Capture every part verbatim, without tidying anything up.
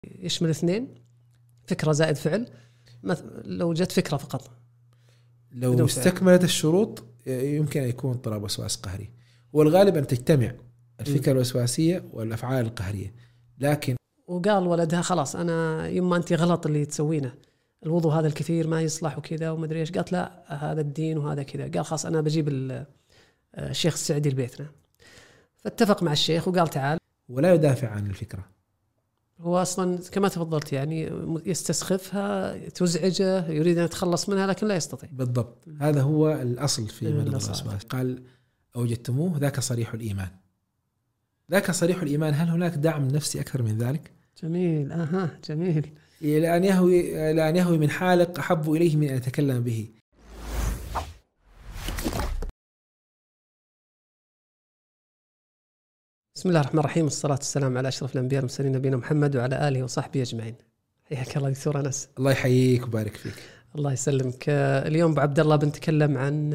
يشمل اثنين، فكرة زائد فعل. لو جت فكرة فقط لو استكملت الشروط يمكن أن يكون اضطراب وسواس قهري. والغالب أن تجتمع الفكرة الوسواسية والأفعال القهرية. لكن وقال ولدها خلاص أنا يما أنت غلط اللي تسوينه، الوضوء هذا الكثير ما يصلح وكذا وما أدري إيش. قالت لا هذا الدين وهذا كذا. قال خلاص أنا بجيب الشيخ السعدي لبيتنا. فاتفق مع الشيخ وقال تعال. ولا يدافع عن الفكرة، هو أصلا كما تفضلت يعني يستسخفها، تزعجه، يريد أن يتخلص منها لكن لا يستطيع. بالضبط، هذا هو الأصل في مرض الوسواس. قال أوجدتموه ذاك صريح الإيمان. ذاك صريح الإيمان، هل هناك دعم نفسي أكثر من ذلك؟ جميل. أها جميل. لأن يهوي, لأن يهوي من حالق أحب إليه من أن يتكلم به. بسم الله الرحمن الرحيم، والصلاة والسلام على أشرف الأنبياء والمرسلين نبينا محمد وعلى آله وصحبه أجمعين. حياك الله دكتور أنس. الله يحييك وبارك فيك. الله يسلمك. اليوم أبو عبد الله بنتكلم عن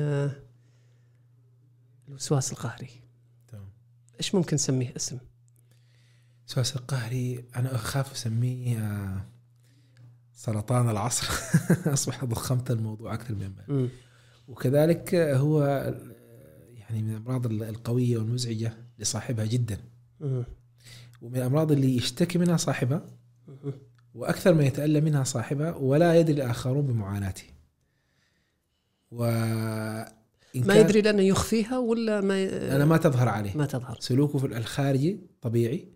الوسواس القهري. تمام. إيش ممكن نسميه اسم؟ الوسواس القهري أنا أخاف أسميه سرطان العصر. أصبح ضخمت الموضوع أكثر مما. وكذلك هو يعني من الأمراض القوية والمزعجة لصاحبها جدا. م. ومن الأمراض اللي يشتكي منها صاحبها وأكثر ما يتألم منها صاحبها ولا يدري الآخرون بمعاناته. ما يدري لأنه يخفيها ولا ما ي... أنا ما تظهر عليه، ما تظهر سلوكه في الخارجي طبيعي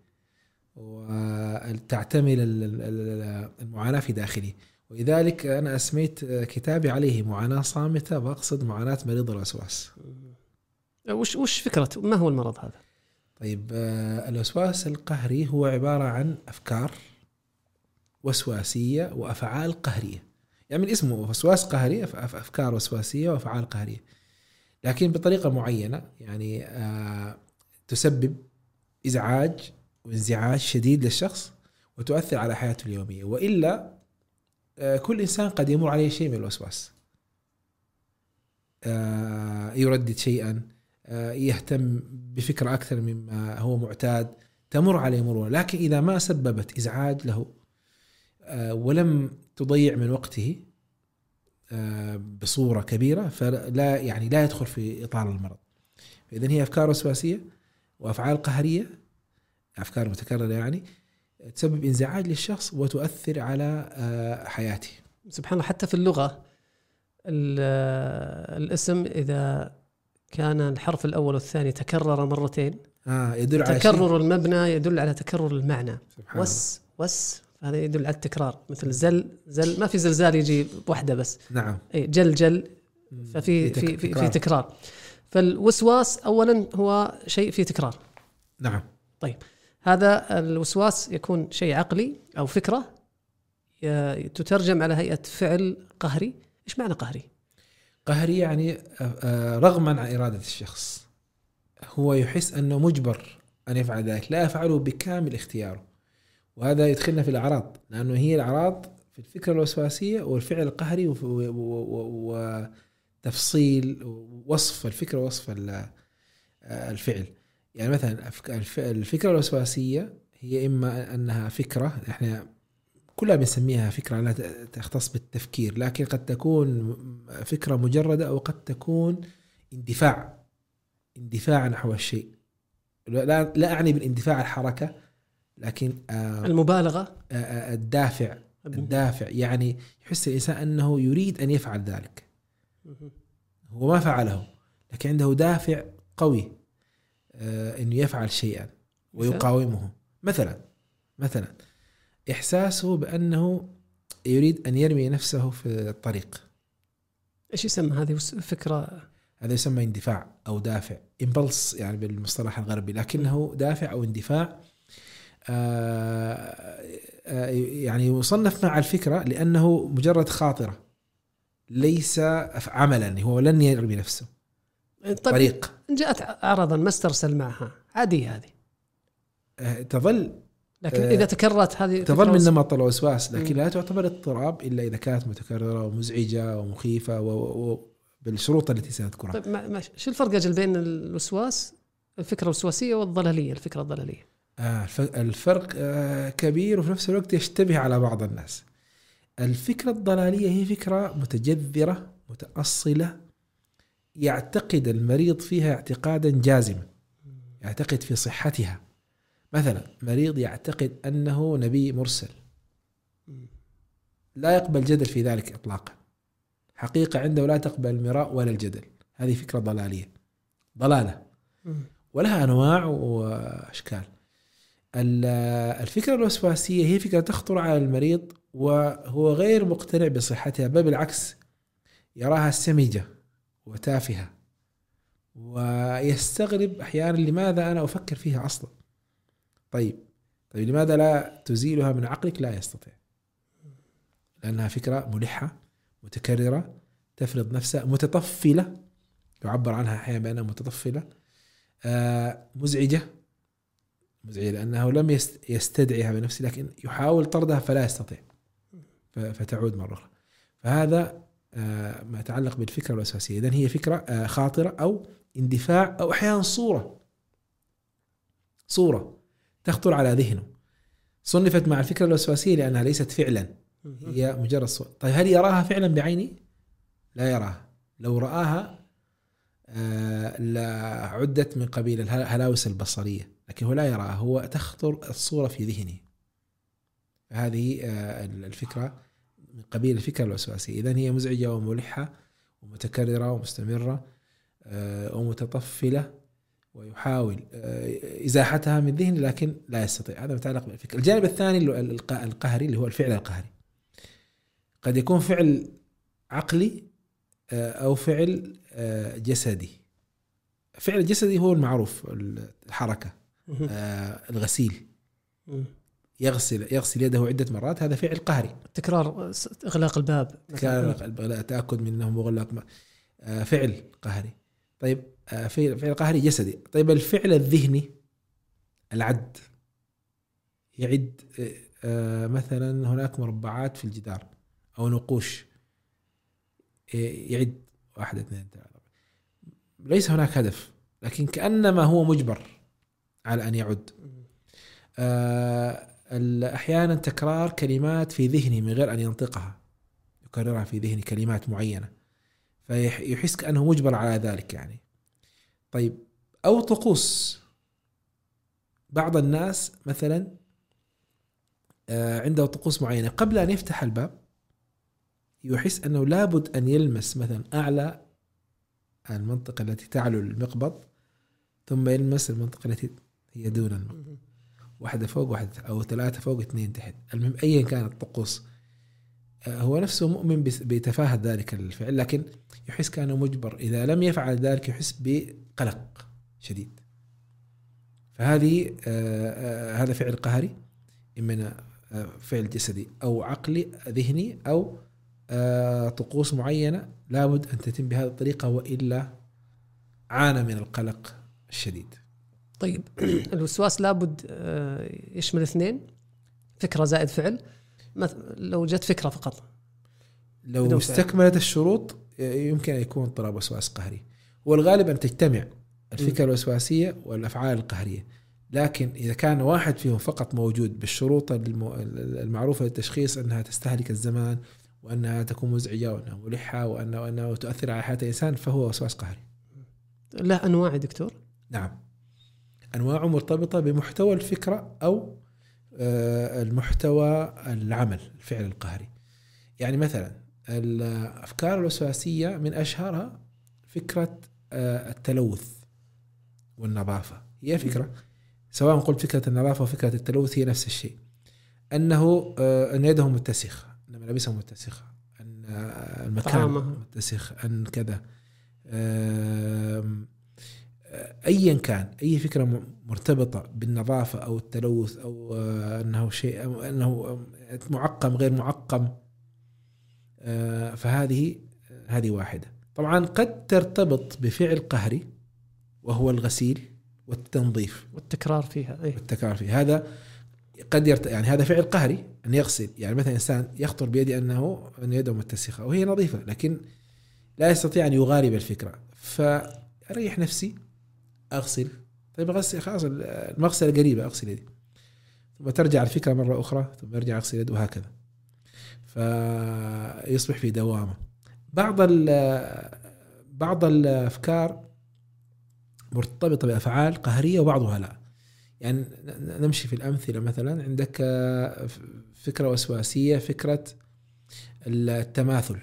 وتعتمل المعاناة في داخله. ولذلك أنا أسميت كتابي عليه معاناة صامتة، وأقصد معاناة مريض الوسواس. وش وش فكرته؟ ما هو المرض هذا؟ طيب، الوسواس القهري هو عبارة عن أفكار وسواسية وأفعال قهرية. يعني من اسمه وسواس قهري، أفكار وسواسية وأفعال قهرية، لكن بطريقة معينة. يعني تسبب إزعاج وانزعاج شديد للشخص وتؤثر على حياته اليومية. وإلا كل إنسان قد يمر عليه شيء من الوسواس، يردد شيئا، يهتم بفكرة أكثر مما هو معتاد، تمر عليه مرور. لكن إذا ما سببت إزعاج له ولم تضيع من وقته بصورة كبيرة، فلا يعني لا يدخل في إطار المرض. إذن هي أفكار وسواسية وأفعال قهرية، أفكار متكررة يعني تسبب انزعاج للشخص وتؤثر على حياته. سبحان الله. حتى في اللغة الاسم إذا كان الحرف الأول والثاني تكرر مرتين آه يدل على تكرر المبنى يدل على تكرر المعنى. وس وس هذا يدل على التكرار. مثل زل زل ما في زلزال يجي بوحدة بس. نعم. جل جل ففي في في, في, في تكرار. فالوسواس أولا هو شيء فيه تكرار. نعم. طيب، هذا الوسواس يكون شيء عقلي أو فكرة تترجم على هيئة فعل قهري. إيش معنى قهري؟ قهري يعني رغما عن إرادة الشخص، هو يحس أنه مجبر أن يفعل ذلك، لا يفعله بكامل اختياره. وهذا يدخلنا في الأعراض، لأنه هي الأعراض في الفكرة الوسواسية والفعل القهري وتفصيل وصف الفكرة ووصف الفعل. يعني مثلا الفكرة الوسواسية هي إما أنها فكرة إحنا كلها بنسميها فكرة لا تختص بالتفكير، لكن قد تكون فكرة مجردة أو قد تكون اندفاع اندفاع نحو الشيء. لا, لا أعني بالاندفاع الحركة، لكن المبالغة، الدافع الدافع يعني يحس الإنسان أنه يريد أن يفعل ذلك، هو ما فعله لكن عنده دافع قوي أنه يفعل شيئا ويقاومه. مثلا مثلا إحساسه بأنه يريد أن يرمي نفسه في الطريق. إيش يسمى هذه فكرة؟ هذا يسمى اندفاع أو دافع، إمبلس يعني بالمصطلح الغربي، لكنه دافع أو اندفاع. آآ آآ يعني يصنف مع الفكرة لأنه مجرد خاطرة ليس عملا، هو لن يرمي نفسه. طيب طريق جاءت أعراضا ما استرسل معها عادية هذه تظل، لكن إذا تكررت هذه تظل من نمط الوسواس، لكن لا تعتبر اضطراب إلا إذا كانت متكررة ومزعجة ومخيفة وبالشروط التي سنذكرها. طيب ما شو الفرق أجل بين الوسواس الفكرة الوسواسية والضلالية الفكرة الضلالية؟ آه الفرق آه كبير وفي نفس الوقت يشتبه على بعض الناس. الفكرة الضلالية هي فكرة متجذرة متأصلة، يعتقد المريض فيها اعتقادا جازما، يعتقد في صحتها. مثلا مريض يعتقد أنه نبي مرسل، لا يقبل جدل في ذلك إطلاقا، حقيقة عنده لا تقبل المراء ولا الجدل. هذه فكرة ضلالية، ضلالة ولها أنواع وأشكال. الفكرة الوسواسية هي فكرة تخطر على المريض وهو غير مقتنع بصحتها، بل بالعكس يراها سمجة وتافهة، ويستغرب أحيانا لماذا أنا أفكر فيها أصلا. طيب طيب لماذا لا تزيلها من عقلك؟ لا يستطيع، لأنها فكرة ملحة متكررة تفرض نفسها، متطفلة، يعبر عنها أحيانا بأنها متطفلة، آه مزعجة مزعجة لأنه لم يستدعيها بنفسه، لكن يحاول طردها فلا يستطيع فتعود مرة أخرى. فهذا آه ما يتعلق بالفكرة الوسواسية. إذن هي فكرة آه خاطرة أو اندفاع أو أحيانا صورة صورة تخطر على ذهنه، صنفت مع الفكرة الوسواسية لأنها ليست فعلا، هي مجرد صورة. طيب هل يراها فعلا بعينه؟ لا يراها. لو رآها آه لعدت من قبيل الهلاوس البصرية، لكن هو لا يراها، هو تخطر الصورة في ذهنه. هذه آه الفكرة من قبيل الفكرة الوسواسية. إذن هي مزعجة وملحة ومتكررة ومستمرة آه ومتطفلة، ويحاول آه إزاحتها من ذهنه لكن لا يستطيع. هذا متعلق بالفكرة. الجانب الثاني القهري اللي هو الفعل القهري، قد يكون فعل عقلي آه أو فعل آه جسدي. فعل الجسدي هو المعروف، الحركة، آه الغسيل، يغسل يغسل يده عدة مرات، هذا فعل قهري. تكرار إغلاق الباب، تأكد منه مغلق، آه فعل قهري. طيب آه فعل قهري جسدي. طيب الفعل الذهني العد، يعد آه مثلا هناك مربعات في الجدار أو نقوش، يعد واحد اثنين ثلاثة، ليس هناك هدف لكن كأنما هو مجبر على أن يعد. أحيانا تكرار كلمات في ذهنه من غير أن ينطقها، يكررها في ذهنه كلمات معينة فيحس كأنه مجبر على ذلك يعني. طيب أو طقوس، بعض الناس مثلا عنده طقوس معينة، قبل أن يفتح الباب يحس أنه لابد أن يلمس مثلا أعلى المنطقة التي تعلو المقبض، ثم يلمس المنطقة التي هي دون المقبض، واحدة فوق واحدة أو ثلاثة فوق اثنين تحت، المهم أيا كانت الطقوس. هو نفسه مؤمن بتفاهة ذلك الفعل، لكن يحس كأنه مجبر، إذا لم يفعل ذلك يحس بقلق شديد. فهذه هذا فعل قهري، إما فعل جسدي أو عقلي ذهني أو طقوس معينة لابد أن تتم بهذه الطريقة، وإلا عانى من القلق الشديد. طيب الوسواس لابد يشمل اثنين، فكرة زائد فعل. لو جت فكرة فقط، لو استكملت الشروط يمكن أن يكون اضطراب وسواس قهري. والغالب أن تجتمع الفكرة الوسواسية والأفعال القهرية، لكن إذا كان واحد فيهم فقط موجود بالشروط المعروفة للتشخيص، أنها تستهلك الزمان وأنها تكون مزعجة وأنها ملحة وأنها, وأنها تؤثر على حياة الإنسان، فهو وسواس قهري. له أنواع دكتور؟ نعم، أنواعه مرتبطة بمحتوى الفكرة أو المحتوى العمل الفعل القهري. يعني مثلا الأفكار الوسواسية من أشهرها فكرة التلوث والنظافة. هي فكرة، سواء قلت فكرة النظافة وفكرة التلوث هي نفس الشيء، أنه أن يده متسخة، أن ملابسه متسخة، أن المكان متسخ، أن كذا، أيا كان أي فكرة مرتبطة بالنظافة أو التلوث أو أنه شيء أو أنه معقم غير معقم، فهذه هذه واحدة. طبعا قد ترتبط بفعل قهري وهو الغسيل والتنظيف والتكرار فيها. أي. والتكرار فيها هذا قد يرت... يعني هذا فعل قهري أن يغسل. يعني مثلا إنسان يخطر بيدي أنه أن يده متسخة وهي نظيفة، لكن لا يستطيع أن يغالب الفكرة، فأريح نفسي أغسل، طيب غسل خلاص المغسلة قريبة أغسل يدي، ثم ترجع الفكرة مرة أخرى ثم يرجع أغسل يد، وهكذا فيصبح في دوامة. بعض بعض الأفكار مرتبطة بأفعال قهرية وبعضها لا. يعني نمشي في الأمثلة، مثلا عندك فكرة وسواسية، فكرة التماثل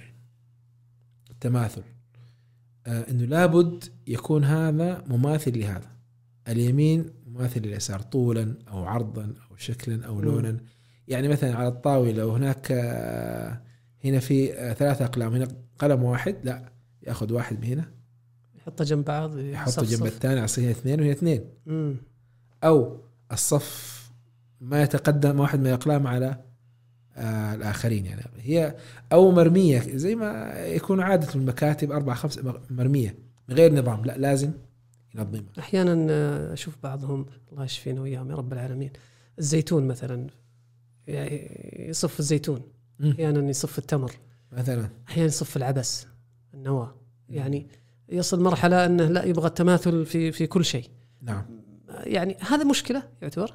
التماثل إنه لابد يكون هذا مماثل لهذا، اليمين مماثل لليسار طولا أو عرضا أو شكلا أو لونا. م. يعني مثلا على الطاولة وهناك هنا في ثلاثة أقلام، هنا قلم واحد، لا يأخذ واحد من هنا يحطه جنب بعض، يحطه جنب الثاني، عصيه اثنين وهي اثنين. م. أو الصف ما يتقدم واحد من الأقلام على آه الآخرين، يعني هي أو مرمية زي ما يكون عادة المكاتب أربعة خمس مرمية من غير نظام، لا لازم ينظمها. أحيانا أشوف بعضهم الله يشفينا وإياهم يا رب العالمين، الزيتون مثلا يعني يصف الزيتون، أحيانا يصف التمر مثلا، أحيانا يصف العبس النواة، يعني يصل مرحلة أنه لا يبغى التماثل في في كل شيء. نعم، يعني هذا مشكلة يعتبر.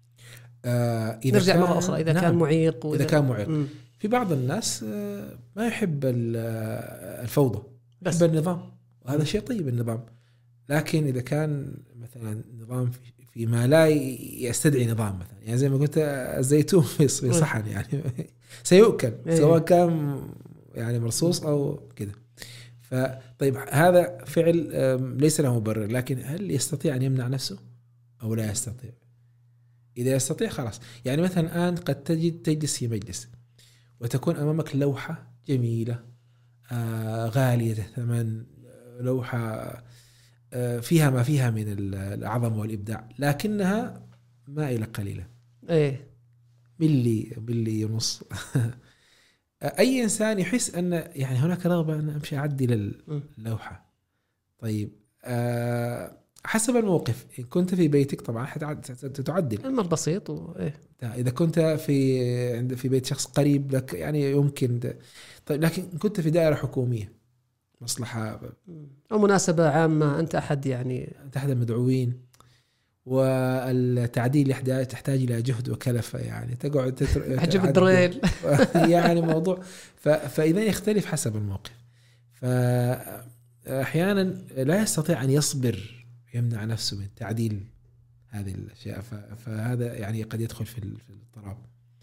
آه إذا نرجع مرة أخرى إذا نعم. كان معيق إذا كان معيق م. في بعض الناس آه ما يحب الفوضى، يحب النظام، وهذا شيء طيب النظام. لكن إذا كان مثلا نظام في ما لا يستدعي نظام، مثلا يعني زي ما قلت الزيتون في صحن يعني سيؤكل سواء كان يعني مرصوص أو كده. فطيب هذا فعل ليس له مبرر، لكن هل يستطيع أن يمنع نفسه أو لا يستطيع؟ إذا يستطيع خلاص. يعني مثلا الآن قد تجد تجلس في مجلس وتكون أمامك لوحة جميلة آه غالية الثمن، لوحة آه فيها ما فيها من العظمة والإبداع، لكنها مائلة قليلة، إيه ملي ملي ونص أي إنسان يحس أن يعني هناك رغبة أن أمشي أعدل اللوحة. طيب آه حسب الموقف، إن كنت في بيتك طبعا حتعدل المر بسيط وإيه. إذا كنت في عند في بيت شخص قريب لك يعني يمكن. طيب لكن إن كنت في دائرة حكومية، مصلحة أو مناسبة عامة، أنت أحد يعني أنت أحد المدعوين، والتعديل يحتاج تحتاج إلى جهد وكلفة، يعني تقعد حجب الدريل يعني موضوع. فإذا يختلف حسب الموقف. فأحيانا لا يستطيع أن يصبر، يمنع نفسه من تعديل هذه الأشياء، فهذا يعني قد يدخل في الاضطراب.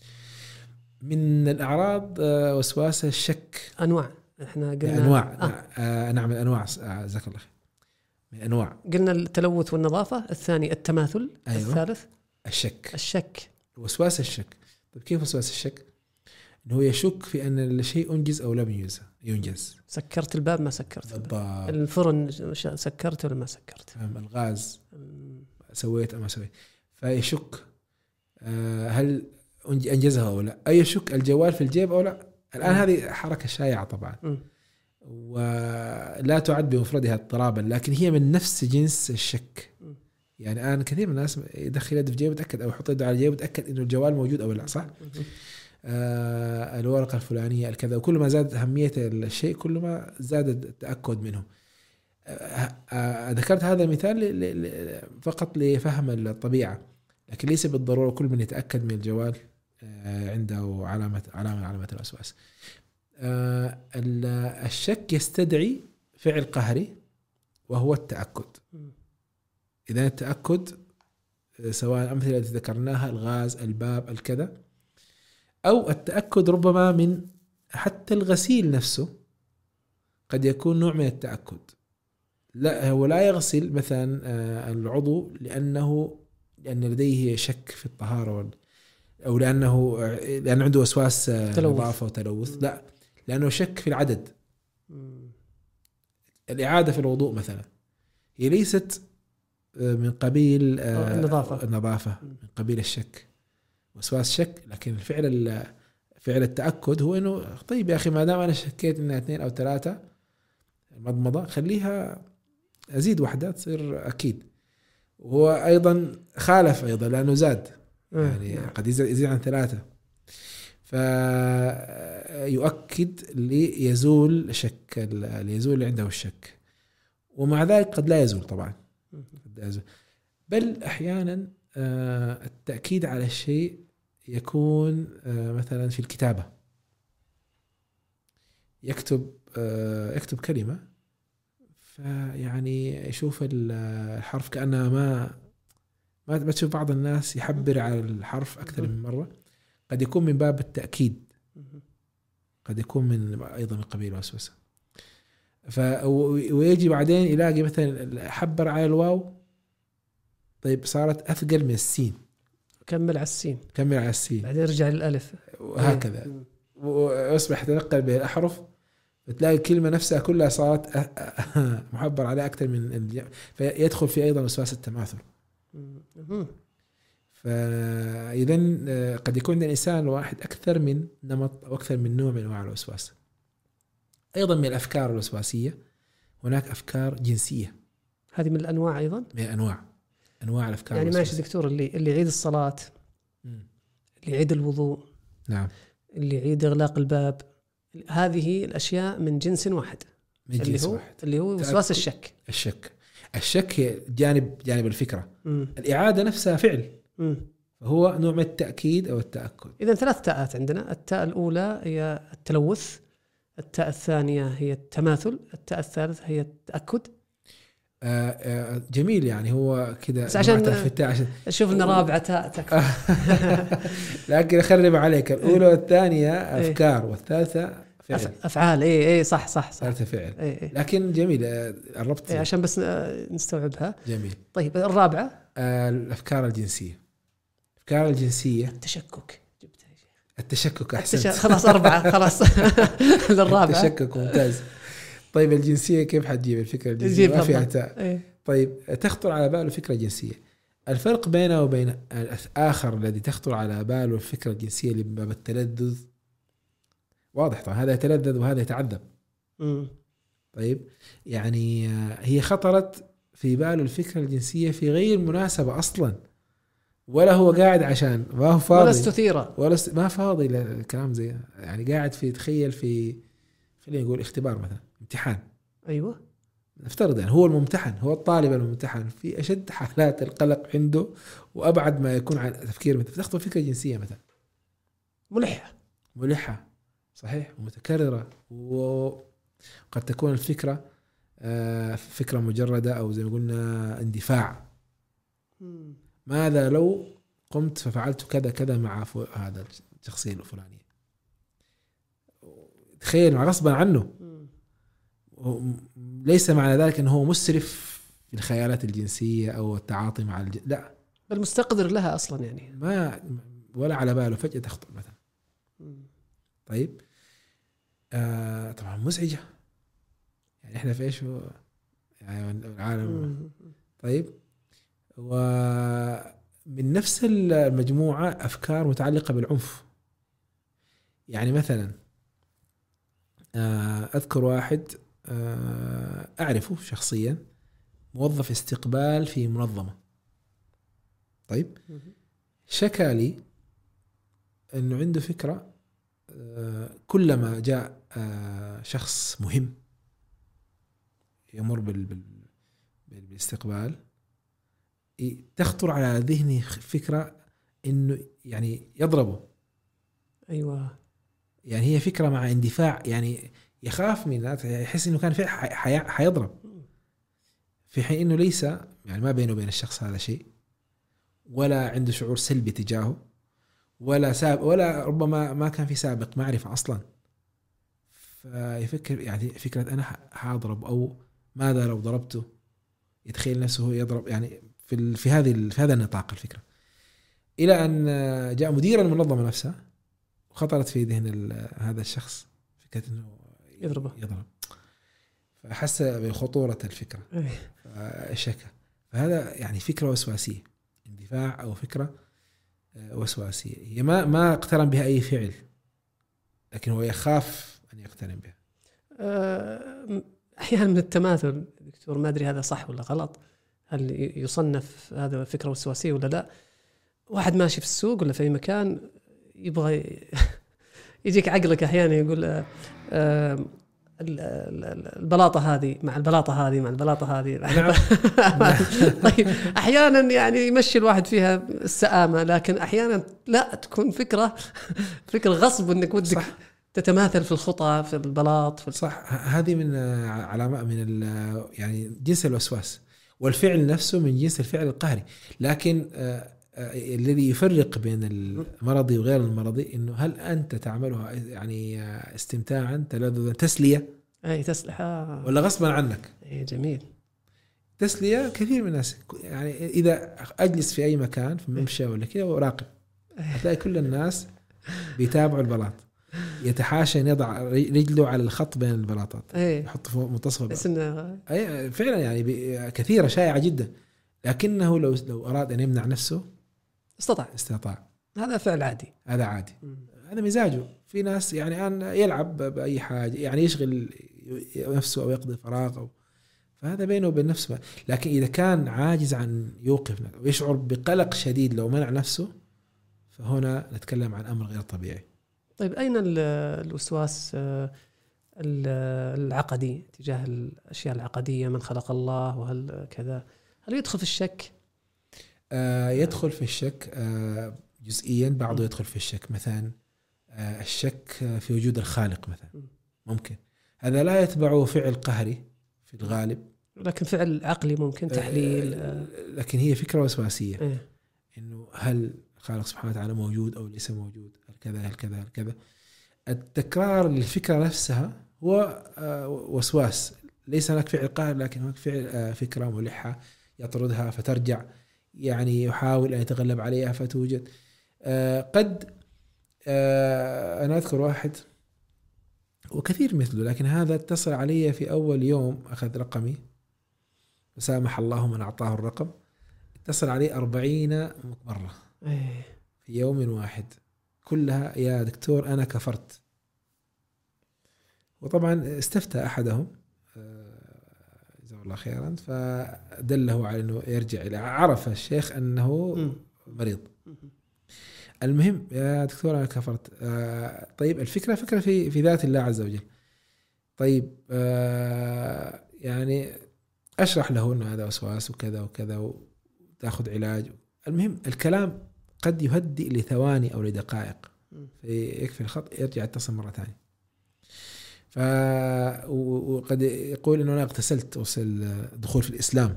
من الأعراض وسواس الشك، أنواع احنا قلنا أنواع آه. نعم أنواع جزاك الله خير. من أنواع قلنا التلوث والنظافة، الثاني التماثل. أيوة. الثالث الشك الشك وسواس الشك. طيب كيف وسواس الشك؟ إنه يشك في أن الشيء أنجز أو لم ينجز ينجز سكرت الباب ما سكرت الباب. الفرن سكرت ولا ما سكرت، الغاز سويت أو ما سويت، فيشك هل أنجزها أو لا، أي يشك الجوال في الجيب أو لا. الآن م. هذه حركة شائعة طبعا م. ولا تعد بمفردها اضطرابا، لكن هي من نفس جنس الشك. م. يعني الآن كثير من الناس يدخل يده في جيبه يتأكد، أو يحط يده على جيبه يتأكد إنه الجوال موجود أو لا، صح؟ آه الورقة الفلانية الكذا، وكل ما زادت أهمية الشيء كل ما زاد التأكد منه. آه آه ذكرت هذا المثال فقط لفهم الطبيعة، لكن ليس بالضرورة كل من يتأكد من الجوال آه عنده علامة علامة علامة الوسواس. آه الشك يستدعي فعل قهري وهو التأكد. إذا التأكد سواء الأمثلة التي ذكرناها الغاز الباب الكذا، أو التأكد ربما من حتى الغسيل نفسه قد يكون نوع من التأكد. لا هو لا يغسل مثلا العضو لأنه لأن لديه شك في الطهارة، أو لأنه لأن عنده وسواس نظافة وتلوث، لا لأنه شك في العدد. الإعادة في الوضوء مثلا هي ليست من قبيل النظافة النظافة من قبيل الشك، وسواس شك. لكن الفعل فعل التأكد هو إنه طيب يا أخي ما دام أنا شكيت إنها اثنين أو ثلاثة المضمضة خليها أزيد واحدة تصير أكيد. وهو أيضا خالف أيضا لأنه زاد، يعني قد يزيد عن ثلاثة، فيؤكد ليزول شك ليزول عنده الشك، ومع ذلك قد لا يزول طبعا. بل أحيانا آه التأكيد على الشيء يكون آه مثلا في الكتابة، يكتب آه يكتب كلمة فيعني يشوف الحرف كأنها ما ما بتشوف. بعض الناس يحبر على الحرف أكثر من مرة، قد يكون من باب التأكيد، قد يكون من أيضا من قبيل الوسوسة. ف ويجي بعدين يلاقي مثلا حبر على الواو، طيب صارت أثقل من السين، كمل على السين، كمل على السين، بعدين رجع للألف، وهكذا وأصبح تنقل بالأحرف، بتلاقي الكلمة نفسها كلها صارت محبر عليها أكثر من، فيدخل في أيضا وسواس التماثل. فإذا قد يكون عند الإنسان الواحد أكثر من نمط أو أكثر من نوع من أنواع الوسواس. أيضا من الأفكار الوسواسية هناك أفكار جنسية، هذه من الأنواع أيضا، من أنواع أنواع الأفكار يعني ماشي دكتور، اللي اللي يعيد الصلاة، اللي يعيد الوضوء، نعم، اللي يعيد إغلاق الباب، هذه الأشياء من جنس واحد، من اللي جنس هو واحد. اللي هو وسواس الشك. الشك الشك هي جانب جانب الفكرة. مم. الإعادة نفسها فعل، مم. فهو نوع من التأكيد أو التأكد. إذن ثلاث تاءات عندنا، التاء الأولى هي التلوث، التاء الثانية هي التماثل، التاء الثالثة هي التأكد. آه آه جميل، يعني هو كده عشان عشان شوف لنا رابعة تاء تكفي. لكن أخرب عليك، الأولى والثانية أفكار والثالثة فعل. أفعال، إيه إيه صح صح صح، ثالثة فعل. إيه إيه. لكن جميل الربط، إيه عشان بس نستوعبها. جميل. طيب الرابعة آه الأفكار الجنسية. الأفكار الجنسية، التشكك، جبتها يا شيخ. التشكك أحسنت. التش... خلاص أربعة خلاص. للرابعة التشكك ممتاز. طيب الجنسية كيف حتجيب الفكرة الجنسية؟ ما فيها تاء. إيه. طيب تخطر على باله فكرة جنسية، الفرق بينه وبين الآخر الذي تخطر على باله الفكرة الجنسية اللي باب التلذذ واضح طبعا، هذا يتلذذ وهذا يتعذب. مم. طيب يعني هي خطرت في باله الفكرة الجنسية في غير مناسبة أصلا، ولا هو قاعد عشان ما هو فاضي، ولا استثيرة، ولا است... ما فاضي للكلام زي يعني قاعد في تخيل في خلينا نقول اختبار مثلا، امتحان. أيوة، نفترض يعني هو الممتحن، هو الطالب الممتحن في أشد حالات القلق عنده وأبعد ما يكون عن تفكير، مثلا تخطر فكرة جنسية مثلا ملحة ملحة صحيح ومتكررة، وقد تكون الفكرة فكرة مجردة أو زي ما قلنا اندفاع. ماذا لو قمت ففعلت كذا كذا مع هذا الشخصية الفلانية، تخيل مع غصبا عنه. ليس معنى ذلك أنه هو مسرف في الخيالات الجنسية أو التعاطي مع الج... لا، بل مستقدر لها أصلا، يعني ما ولا على باله، فجأة تخطر مثلا. طيب آه طبعا مزعجة، يعني إحنا في إيش هو يعني العالم. طيب ومن نفس المجموعة أفكار متعلقة بالعنف، يعني مثلا آه أذكر واحد آه أعرفه شخصيا، موظف استقبال في منظمة. طيب شكى لي أنه عنده فكرة آه كلما جاء آه شخص مهم يمر بال بال بالاستقبال تخطر على ذهني فكرة إنه يعني يضربه. أيوة، يعني هي فكرة مع اندفاع، يعني يخاف من، يحس إنه كان في حي... حيضرب، في حين إنه ليس يعني ما بينه وبين الشخص هذا شيء، ولا عنده شعور سلبي تجاهه، ولا سابق، ولا ربما ما كان في سابق معرفة أصلا. فيفكر يعني فكرة أنا حاضرب، أو ماذا لو ضربته، يتخيل نفسه هو يضرب، يعني في في هذه في هذا النطاق الفكرة، إلى أن جاء مدير المنظمة نفسها وخطرت في ذهن هذا الشخص فكرة إنه يضربه يضرب، فحس بخطورة الفكرة فشكى. فهذا يعني فكرة وسواسية، اندفاع أو فكرة وسواسية، هي ما ما اقترن بها أي فعل، لكن هو يخاف أن يقترن بها. أحيانا من التماثل دكتور، ما أدري هذا صح ولا غلط، هل يصنف هذا فكرة وسواسية ولا لا؟ واحد ماشي في السوق ولا في مكان يبغى يجيك عقلك أحيانا يقول البلاطة هذه مع البلاطة هذه مع البلاطة هذه طيب أحيانا يعني يمشي الواحد فيها السآمة، لكن أحيانا لا تكون فكرة فكرة غصب إنك ودك صح. تتماثل في الخطى في البلاط في صح. هذه من علامة من يعني جنس الوسواس، والفعل نفسه من جنس الفعل القهري. لكن الذي يفرق بين المرضي وغير المرضي إنه هل أنت تعملها يعني استمتاعا تلذذا تسلية أي تسلية ولا غصبا عنك؟ أي جميل. تسلية كثير من الناس يعني إذا أجلس في أي مكان في ممشى ولا كذا وراقب هتلاقي كل الناس بيتابعوا البلاط، يتحاشى أن يضع رجله على الخط بين البلاطات يحط فوق منتصف أي فعلا يعني كثيرة شائعة جدا. لكنه لو لو أراد أن يمنع نفسه استطاع استطاع هذا فعل عادي، هذا عادي. م. هذا مزاجه. في ناس يعني أن يلعب بأي حاجة يعني يشغل نفسه أو يقضي فراغ أو فهذا بينه وبين نفسه. لكن إذا كان عاجز عن يوقف ويشعر بقلق شديد لو منع نفسه فهنا نتكلم عن أمر غير طبيعي. طيب أين الوسواس العقدي تجاه الأشياء العقدية من خلق الله وهل كذا؟ هل يدخل في الشك؟ آه يدخل في الشك آه جزئيا، بعضه يدخل في الشك مثلا آه الشك في وجود الخالق مثلا ممكن، هذا لا يتبعه فعل قهري في الغالب لكن فعل عقلي ممكن تحليل آه لكن هي فكرة وسواسية إيه؟ إنه هل الخالق سبحانه وتعالى موجود أو ليس موجود، هل كذا هل كذا هل كذا. التكرار للفكرة نفسها هو آه وسواس، ليس هناك فعل قهر لكن هناك فعل آه فكرة ملحة يطردها فترجع، يعني يحاول أن يتغلب عليها فتوجد. آه قد آه أنا أذكر واحد وكثير مثله، لكن هذا اتصل علي في أول يوم أخذ رقمي وسامح الله من أعطاه الرقم، اتصل علي أربعين مرة في يوم واحد كلها يا دكتور أنا كفرت. وطبعا استفتى أحدهم جزاه الله خيرا فدله على أنه يرجع إلى، عرف الشيخ أنه مريض. المهم يا دكتور أنا كفرت. آه طيب الفكرة فكرة في في ذات الله عز وجل. طيب آه يعني أشرح له أنه هذا وسواس وكذا وكذا وتأخذ علاج. المهم الكلام قد يهدئ لثواني أو لدقائق يكفي الخط يرجع يتصل مرة ثانية. ف وقد يقول إنه أنا اغتسلت وصل دخول في الإسلام.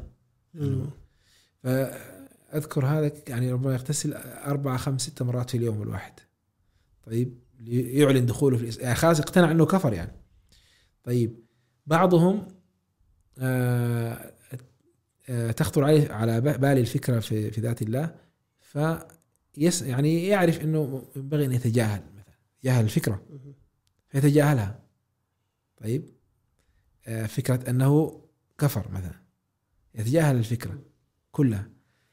فأذكر هذا يعني ربما يغتسل أربعة خمس ستة مرات في اليوم الواحد. طيب يعلن دخوله في الإسلام يعني خلاص اقتنع إنه كفر يعني. طيب بعضهم آه آه تخطر عليه على بالي الفكرة في في ذات الله فيس يعني يعرف إنه ينبغي أن يتجاهل مثلا يجاهل الفكرة فيتجاهلها. طيب آه فكرة أنه كفر مثلا يتجاهل الفكرة كلها،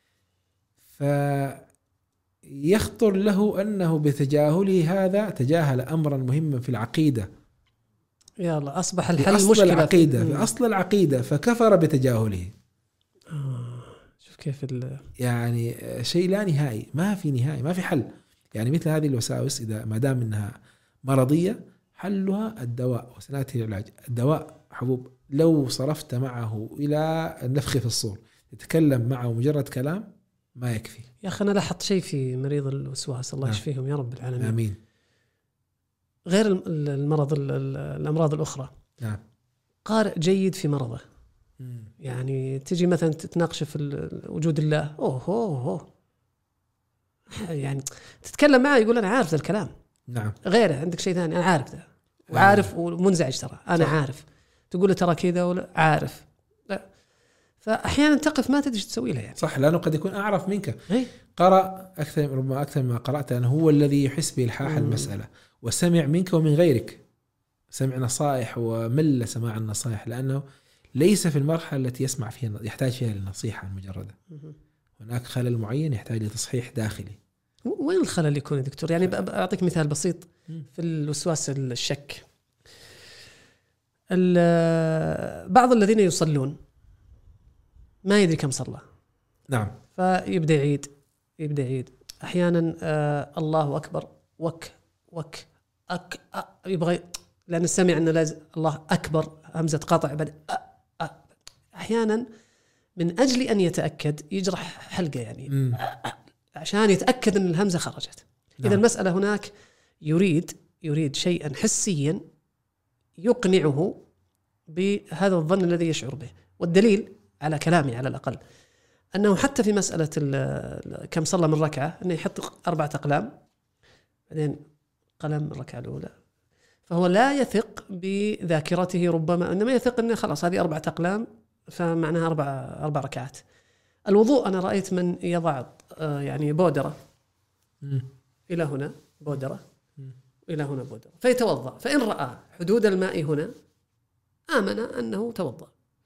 فيخطر له أنه بتجاهله هذا تجاهل أمرا مهما في العقيدة. يلا أصبح الحل أصل مشكلة العقيدة في أصل العقيدة فكفر بتجاهله. آه شوف كيف ال يعني شيء لا نهائي، ما في نهائي، ما في حل. يعني مثل هذه الوساوس إذا ما دام إنها مرضية حلها الدواء وسنأتي العلاج. الدواء حبوب، لو صرفت معه إلى النفخ في الصور تتكلم معه مجرد كلام ما يكفي. يا أخي أنا لاحظت شيء في مريض الوسواس الله يشفيهم يا رب العالمين. آمين. غير المرض الأمراض الأخرى نعم. قارئ جيد في مرضه. مم. يعني تجي مثلا تتناقش في وجود الله أوه أوه أوه يعني تتكلم معه يقول أنا عارف ذا الكلام. نعم. غيره عندك شيء ثاني أنا عارف ده وعارف ومنزعج ترى أنا صح. عارف تقول له ترى كذا ولا عارف لا. فأحيانا تقف ما تدري تسوي له يعني. صح لأنه قد يكون أعرف منك. هي. قرأ أكثر ربما أكثر ما قرأت أنه هو الذي يحس بإلحاح المسألة وسمع منك ومن غيرك، سمع نصائح ومل سماع النصائح لأنه ليس في المرحلة التي يسمع فيها يحتاج فيها للنصيحة المجردة. هناك خلل معين يحتاج لتصحيح داخلي. وين الخلل يكون يا دكتور؟ يعني أعطيك مثال بسيط في الوسواس الشك. بعض الذين يصلون ما يدري كم صلى. نعم. فيبدأ يعيد يبدأ يعيد أحيانا آه الله أكبر وك وك أك أ يبغى لأن السمع أن لازم الله أكبر همزة قطع بعد أحيانا من أجل أن يتأكد يجرح حلقة يعني مم. عشان يتأكد أن الهمزة خرجت. نعم. إذا المسألة هناك يريد يريد شيئا حسيا يقنعه بهذا الظن الذي يشعر به. والدليل على كلامي على الأقل أنه حتى في مسألة كم صلى من ركعة أنه يحط أربعة أقلام بعدين قلم الركعة الأولى، فهو لا يثق بذاكرته ربما، إنما يثق أنه خلاص هذه أربعة أقلام فمعناها أربع أربع ركعات. الوضوء أنا رأيت من يضع يعني بودرة م. إلى هنا بودرة م. إلى هنا بودرة فيتوضأ، فإن رأى حدود الماء هنا آمن أنه توضأ.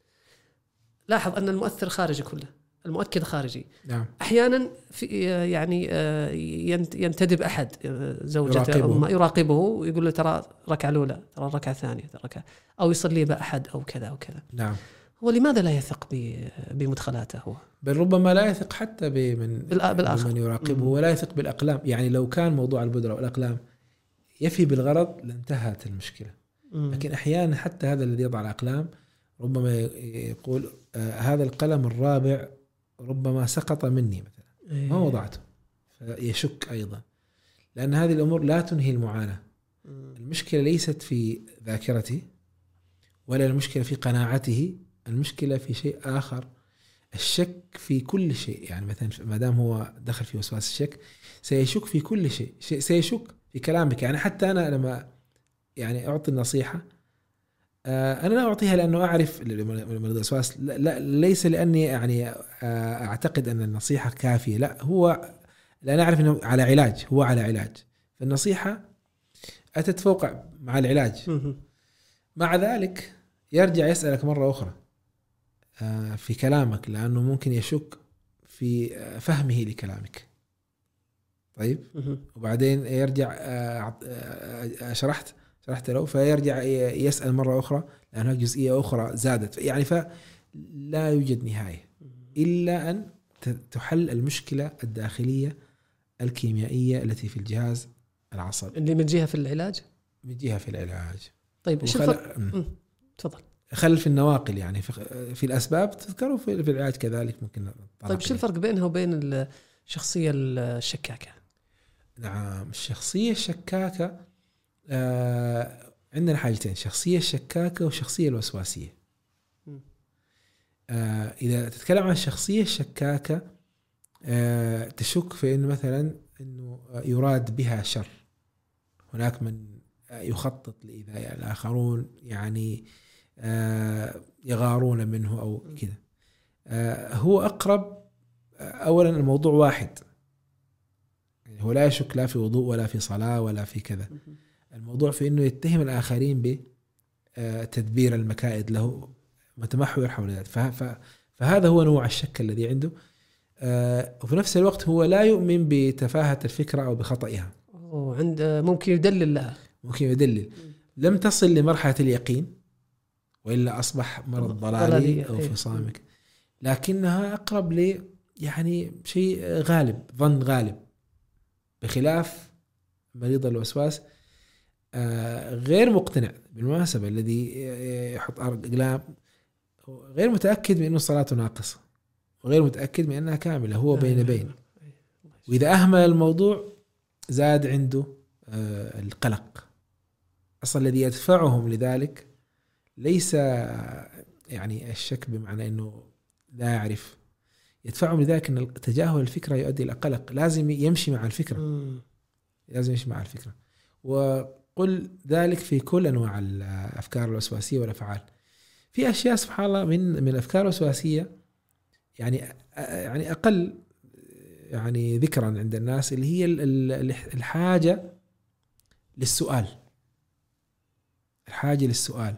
لاحظ أن المؤثر خارجي كله، المؤكد خارجي. نعم. أحيانا في يعني ينتدب أحد زوجته أو ما يراقبه ويقول له ترى ركعة الأولى، ترى الركعة الثانية، ترى ركعة، أو يصلي بأحد أو كذا أو كذا. نعم. هو لماذا لا يثق بمدخلاته هو؟ بل ربما لا يثق حتى بمن بالآخر بمن يراقبه، ولا يثق بالأقلام. يعني لو كان موضوع البودرة والأقلام يفي بالغرض لانتهت المشكلة. مم. لكن أحيانا حتى هذا الذي يضع الأقلام ربما يقول آه هذا القلم الرابع ربما سقط مني مثلا، ما وضعته، فيشك أيضا، لأن هذه الأمور لا تنهي المعاناة. المشكلة ليست في ذاكرته ولا المشكلة في قناعته، المشكلة في شيء آخر، الشك في كل شيء. يعني مثلا ما دام هو دخل في وسواس الشك سيشك في كل شيء، سيشك في كلامك. يعني حتى أنا لما يعني أعطي النصيحة أنا لا أعطيها لأنه أعرف مريض الوسواس، لا ليس لأني يعني أعتقد أن النصيحة كافية، لا، هو لأن أعرف أنه على علاج، هو على علاج، فالنصيحة أتت فوق مع العلاج. مع ذلك يرجع يسألك مرة أخرى في كلامك لأنه ممكن يشك في فهمه لكلامك. طيب، وبعدين يرجع شرحت شرحت له فيرجع يسأل مرة أخرى لأنها جزئية أخرى زادت. يعني فلا يوجد نهاية إلا أن تحل المشكلة الداخلية الكيميائية التي في الجهاز العصبي اللي من جهة في العلاج من جهة في العلاج. طيب شوف تفضل. خلل في النواقل يعني في, في الأسباب تذكروا في العلاج كذلك ممكن. طيب شو الفرق بينها وبين الشخصية الشكاكة؟ نعم، الشخصية الشكاكة آه عندنا حاجتين، شخصية الشكاكة والشخصية الوسواسية. آه إذا تتكلم عن الشخصية الشكاكة آه تشك في إنه مثلا إنه يراد بها شر، هناك من يخطط لإيذاء الآخرون، يعني آه يغارون منه أو كذا. آه هو أقرب أولا الموضوع واحد، يعني هو لا يشك لا في وضوء ولا في صلاة ولا في كذا، الموضوع في إنه يتهم الآخرين بتدبير المكائد له متمحور حول ذلك. فهذا هو نوع الشك الذي عنده. وفي نفس الوقت هو لا يؤمن بتفاهة الفكرة أو بخطئها، وعند ممكن يدلل لها، ممكن يدلل. لم تصل لمرحلة اليقين وإلا أصبح مرض ضلالي أو فصامك، لكنها أقرب ل يعني شيء غالب، ظن غالب، بخلاف مريض الوسواس غير مقتنع. بالمناسبة الذي يحط أقلام غير متأكد من أنه صلاته ناقصة وغير متأكد من أنها كاملة، هو بين بين. وإذا أهمل الموضوع زاد عنده القلق. أصلا الذي يدفعهم لذلك ليس يعني الشك بمعنى أنه لا يعرف، يدفعهم لذلك أن تجاهل الفكرة يؤدي إلى قلق، لازم يمشي مع الفكرة، لازم يمشي مع الفكرة. وقل ذلك في كل أنواع الأفكار الوسواسية والأفعال. في أشياء سبحان الله من من الأفكار الوسواسية يعني يعني أقل يعني ذكرا عند الناس، اللي هي الحاجة للسؤال، الحاجة للسؤال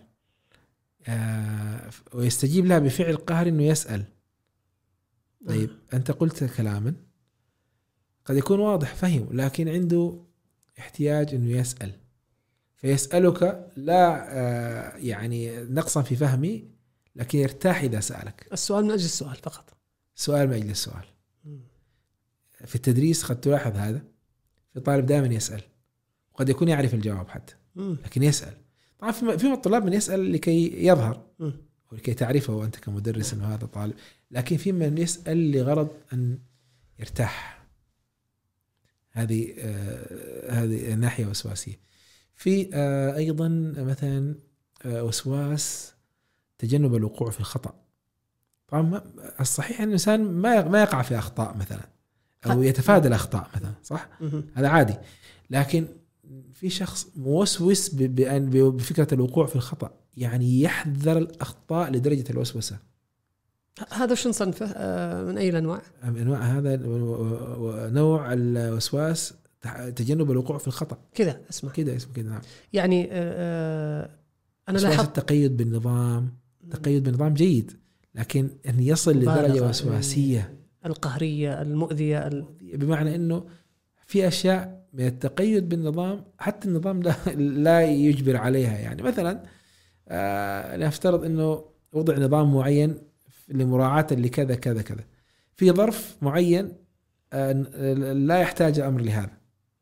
ويستجيب لها بفعل قهري إنه يسأل. طيب أنت قلت كلاما قد يكون واضح فهم، لكن عنده احتياج إنه يسأل، فيسألك لا يعني نقصا في فهمي، لكن يرتاح إذا سألك. السؤال من أجل السؤال فقط، سؤال من أجل السؤال. في التدريس قد تلاحظ هذا، في طالب دائما يسأل، وقد يكون يعرف الجواب حتى، لكن يسأل. طبعا في في الطلاب من يسأل لكي يظهر م. ولكي تعرفه وأنت كمدرس أنه هذا طالب، لكن في من يسأل لغرض أن يرتاح. هذه آه هذه ناحية وسواسية. في آه أيضا مثلا آه وسواس تجنب الوقوع في الخطأ. طبعا الصحيح أن الإنسان ما ما يقع في أخطاء مثلا أو يتفادى الأخطاء مثلا، صح؟ هذا عادي. لكن في شخص موسوس بأن بفكرة الوقوع في الخطأ، يعني يحذر الأخطاء لدرجة الوسوسة. هذا شو نصنفه من أي الأنواع؟ من أنواع هذا نوع الوسواس تجنب الوقوع في الخطأ. كذا اسمه كذا اسمه كذا. نعم. يعني آه أنا لاحظت لاحظت التقيد بالنظام. تقيد بالنظام جيد، لكن أن يصل لدرجة وسواسية القهرية المؤذية ال... بمعنى أنه في أشياء من التقيد بالنظام حتى النظام لا, لا يجبر عليها. يعني مثلا آه نفترض أنه وضع نظام معين لمراعاة لكذا كذا كذا في ظرف معين آه لا يحتاج الأمر لهذا،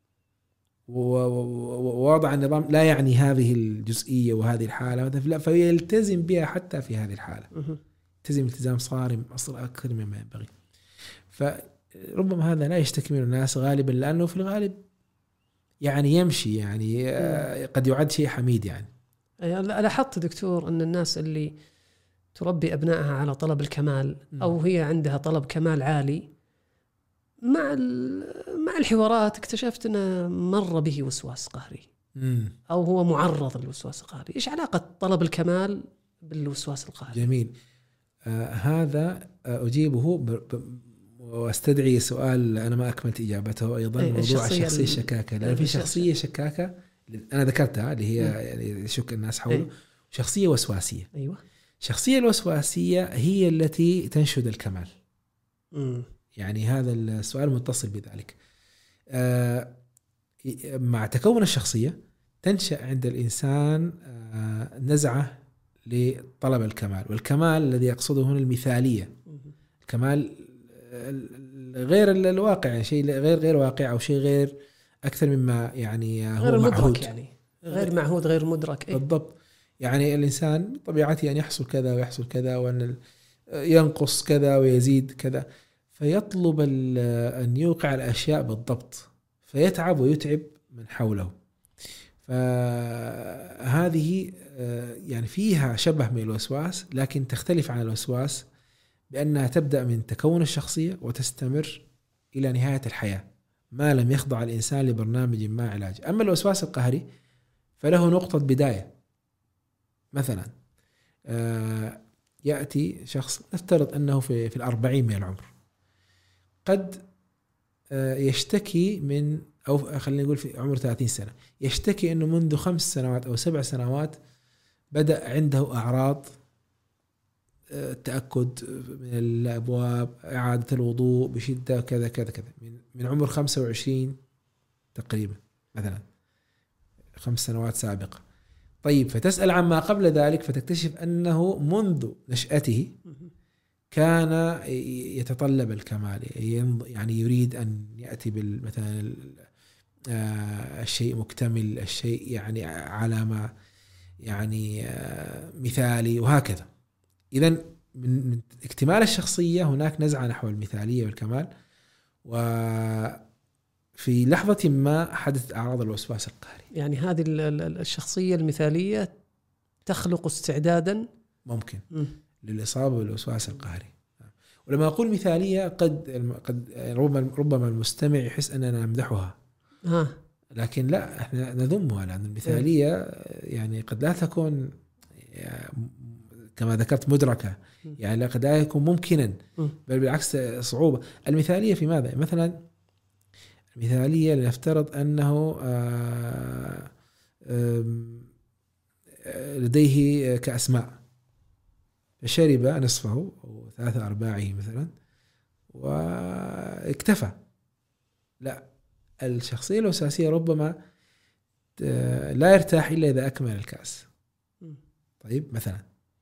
ووضع النظام لا يعني هذه الجزئية وهذه الحالة، فيلتزم بها حتى في هذه الحالة، يلتزم التزام صارم أصلا أكثر مما ينبغي. فربما هذا لا يشتكي منه الناس غالبا، لأنه في الغالب يعني يمشي، يعني قد يعد شيء حميد. يعني لاحظت دكتور أن الناس اللي تربي أبنائها على طلب الكمال أو هي عندها طلب كمال عالي، مع مع الحوارات اكتشفت أنه مر به وسواس قهري أو هو معرض للوسواس القهري. إيش علاقة طلب الكمال بالوسواس القهري؟ جميل. آه هذا أجيبه ب... ب... واستدعي سؤال أنا ما أكملت إجابته أيضا. أي موضوع الشخصية الشكاكة، لأن في شخصية شكاكة أنا ذكرتها اللي هي يعني شك الناس حوله. أي. شخصية وسواسية. أيوة. الشخصية الوسواسية هي التي تنشد الكمال. م. يعني هذا السؤال متصل بذلك. آه مع تكون الشخصية تنشأ عند الإنسان آه نزعة لطلب الكمال، والكمال الذي يقصده هنا المثالية. الكمال غير الواقع، يعني شيء غير غير واقع أو شيء غير أكثر مما يعني هو غير معهود، يعني غير معهود غير مدرك. إيه؟ بالضبط. يعني الإنسان بطبيعته أن يحصل كذا ويحصل كذا، وأن ينقص كذا ويزيد كذا، فيطلب أن يوقع الأشياء بالضبط، فيتعب ويتعب من حوله. فهذه يعني فيها شبه من الوسواس، لكن تختلف عن الوسواس بأنها تبدأ من تكون الشخصية وتستمر إلى نهاية الحياة ما لم يخضع الإنسان لبرنامج ما علاج. أما الوسواس القهري فله نقطة بداية. مثلا يأتي شخص نفترض أنه في, في الأربعين من العمر، قد يشتكي من، أو خلينا نقول في عمر ثلاثين سنة، يشتكي أنه منذ خمس سنوات أو سبع سنوات بدأ عنده أعراض التأكد من الأبواب، إعادة الوضوء بشدة كذا كذا كذا، من, من عمر خمسة وعشرين تقريبا مثلا، خمس سنوات سابقة. طيب فتسأل عما قبل ذلك فتكتشف أنه منذ نشأته كان يتطلب الكمال، يعني يريد أن يأتي بالمثلا الشيء مكتمل، الشيء يعني على ما يعني مثالي وهكذا. إذن من اكتمال الشخصية هناك نزعة نحو المثالية والكمال، وفي لحظة ما حدثت أعراض الوسواس القهري. يعني هذه الشخصية المثالية تخلق استعدادا ممكن م. للإصابة بالوسواس القهري. ولما أقول مثالية قد قد ربما ربما المستمع يحس أننا نمدحها، ها. لكن لا، احنا نذمها، لأن المثالية يعني قد لا تكون كما ذكرت مدركة، يعني قد لا يكون ممكنا، بل بالعكس صعوبة. المثالية في ماذا؟ مثلا المثالية لنفترض أنه لديه كأس ماء فشرب نصفه أو ثلاثة أرباعه مثلا واكتفى. لا، الشخصية الوسواسية ربما لا يرتاح إلا إذا أكمل الكأس. طيب مثلا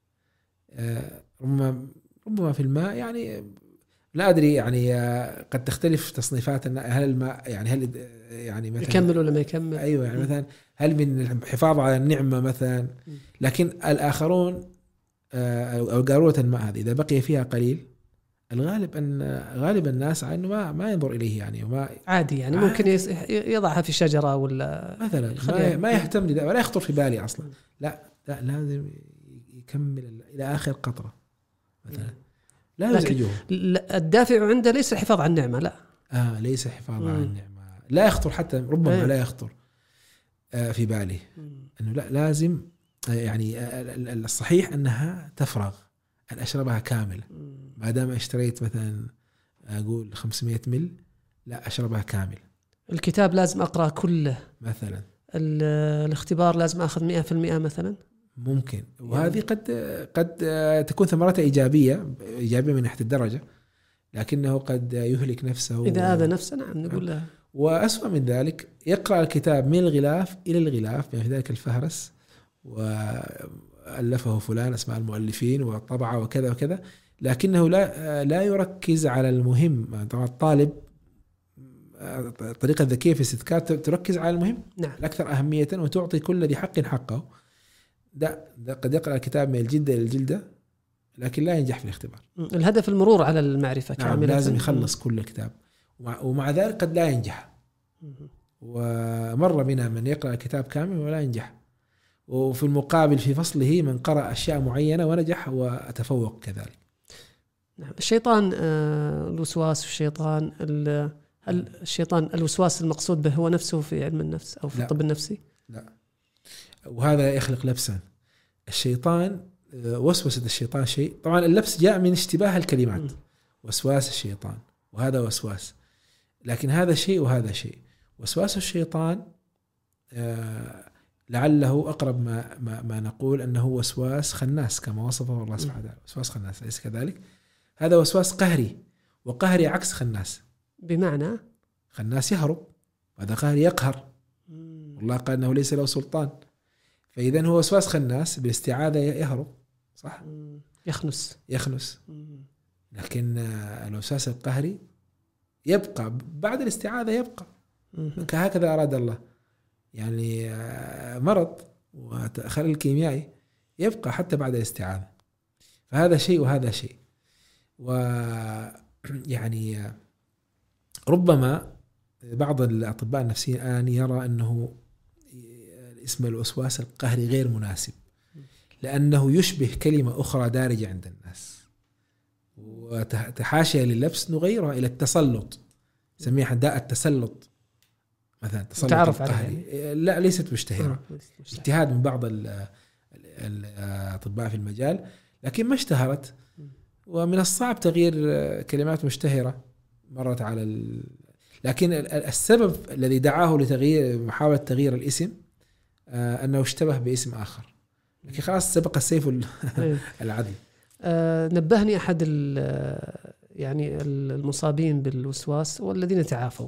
ربما ربما في الماء، يعني لا أدري، يعني قد تختلف تصنيفات، هل الماء يعني هل يعني مثلا يكمل ولا ما يكمل. أيوة، يعني مثلا هل من الحفاظ على النعمة مثلا؟ لكن الآخرون أو قارورة الماء هذه إذا بقي فيها قليل، الغالب أن غالب الناس أنه ما ما ينظر إليه يعني، وما عادي يعني عادي. ممكن يضعها في شجرة ولا مثلا ما, ما يهتم لذا ولا يخطر في بالي أصلا. لا لا لازم يكمل إلى آخر قطرة مثلا، لا يزعجه. الدافع عنده ليس الحفاظ على النعمة، لا آه ليس الحفاظ على النعمة، لا يخطر حتى ربما لا يخطر آه في بالي أنه لا لازم يعني الصحيح أنها تفرغ، أن أشربها كامل. ما دام اشتريت مثلا أقول خمسمائة مل، لا أشربها كامل. الكتاب لازم أقرأ كله مثلا، الاختبار لازم أخذ مئة في المئة مثلا، ممكن. وهذه قد قد تكون ثمرتها إيجابية إيجابية من ناحية الدرجة، لكنه قد يهلك نفسه إذا هذا نفسه. نعم نقول له. وأسوأ من ذلك يقرأ الكتاب من الغلاف إلى الغلاف، يعني في ذلك الفهرس وألفه فلان اسماء المؤلفين وطبعه وكذا وكذا، لكنه لا لا يركز على المهم. طبعا الطالب الطريقة الذكية في الاستذكار تركز على المهم نعم. الأكثر أهمية وتعطي كل ذي حق حقه. ده, ده قد يقرأ الكتاب من الجلدة إلى الجلدة لكن لا ينجح في الاختبار. الهدف المرور على المعرفة نعم كاملة، لازم يخلص كل الكتاب، ومع, ومع ذلك قد لا ينجح. ومر بنا من يقرأ الكتاب كامل ولا ينجح، وفي المقابل في فصله من قرأ أشياء معينة ونجح وتفوق كذلك. نعم. الشيطان الوسواس والشيطان الشيطان الوسواس المقصود به هو نفسه في علم النفس أو في الطب النفسي؟ لا، وهذا يخلق لبسا. الشيطان وسوسة الشيطان شيء، طبعا اللبس جاء من اشتباه الكلمات م. وسواس الشيطان وهذا وسواس، لكن هذا شيء وهذا شيء. وسواس الشيطان آه لعله أقرب ما, ما, ما نقول أنه وسواس خناس كما وصفه الله سبحانه وتعالى. وسواس خناس ليس كذلك، هذا وسواس قهري، وقهري عكس خناس. بمعنى خناس يهرب، وهذا قهري يقهر. والله قال أنه ليس له سلطان، فإذا هو وسواس خناس بالاستعاذة يهرب، صح؟ يخنس يخنس. لكن الوسواس القهري يبقى بعد الاستعاذة، يبقى كهكذا أراد الله. يعني مرض وخلل الكيميائي يبقى حتى بعد الاستعاذة. فهذا شيء وهذا شيء. ويعني ربما بعض الأطباء النفسيين الآن يرى أنه اسم الوسواس القهري غير مناسب، لأنه يشبه كلمة أخرى دارجة عند الناس، وتحاشى لللبس نغيرها إلى التسلط، سميها داء التسلط مثلا، تسلط القهري. لا ليست مشتهرة، اجتهاد من بعض الأطباء في المجال، لكن ما اشتهرت. ومن الصعب تغيير كلمات مشتهرة مرت على ال... لكن السبب الذي دعاه لتغيير محاولة تغيير الاسم أنه اشتبه باسم آخر، لكن خلاص سبق السيف العدل. آه نبهني أحد يعني المصابين بالوسواس والذين تعافوا،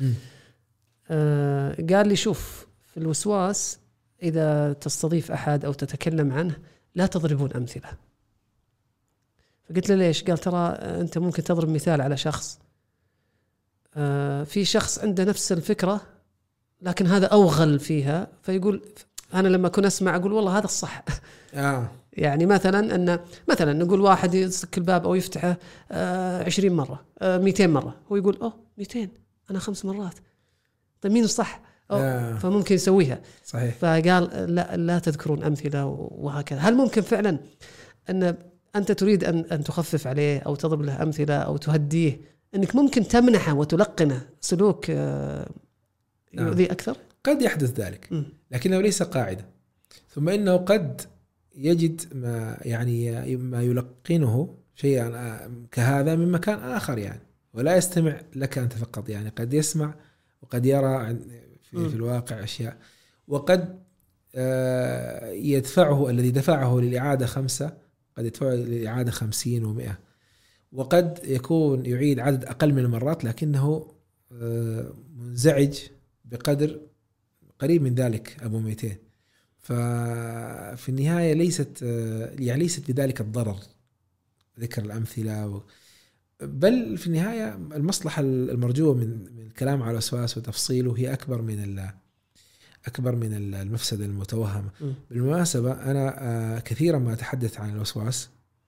آه قال لي شوف في الوسواس إذا تستضيف أحد أو تتكلم عنه لا تضربون أمثلة. فقلت له ليش؟ قال ترى أنت ممكن تضرب مثال على شخص، آه في شخص عنده نفس الفكرة لكن هذا أوغل فيها، فيقول أنا لما كنت أسمع أقول والله هذا الصح. آه. يعني مثلا أن مثلا نقول واحد يسك الباب أو يفتحه آه عشرين مرة آه مئتين مرة، هو يقول أوه مئتين أنا خمس مرات، طيب مين الصح؟ آه. فممكن يسويها. صحيح. فقال لا لا تذكرون أمثلة وهكذا. هل ممكن فعلا أن أنت تريد أن أن تخفف عليه أو تضرب له أمثلة أو تهديه، أنك ممكن تمنحه وتلقنه سلوك آه يؤذي آه. أكثر؟ قد يحدث ذلك م. لكنه ليس قاعدة. ثم إنه قد يجد ما يعني ما يلقنه شيئا كهذا من مكان آخر يعني، ولا يستمع لك أنت فقط، يعني قد يسمع وقد يرى في, في الواقع أشياء، وقد يدفعه الذي دفعه للإعادة خمسة قد يدفعه للإعادة خمسين ومئة، وقد يكون يعيد عدد أقل من المرات لكنه منزعج بقدر قريب من ذلك أبو مئتين. ففي النهاية ليست يعني ليست بذلك الضرر ذكر الأمثلة و... بل في النهاية المصلحة المرجوة من, من الكلام على الوسواس وتفصيله هي أكبر من أكبر من المفسدة المتوهمة. م. بالمناسبة أنا كثيرا ما أتحدث عن الوسواس،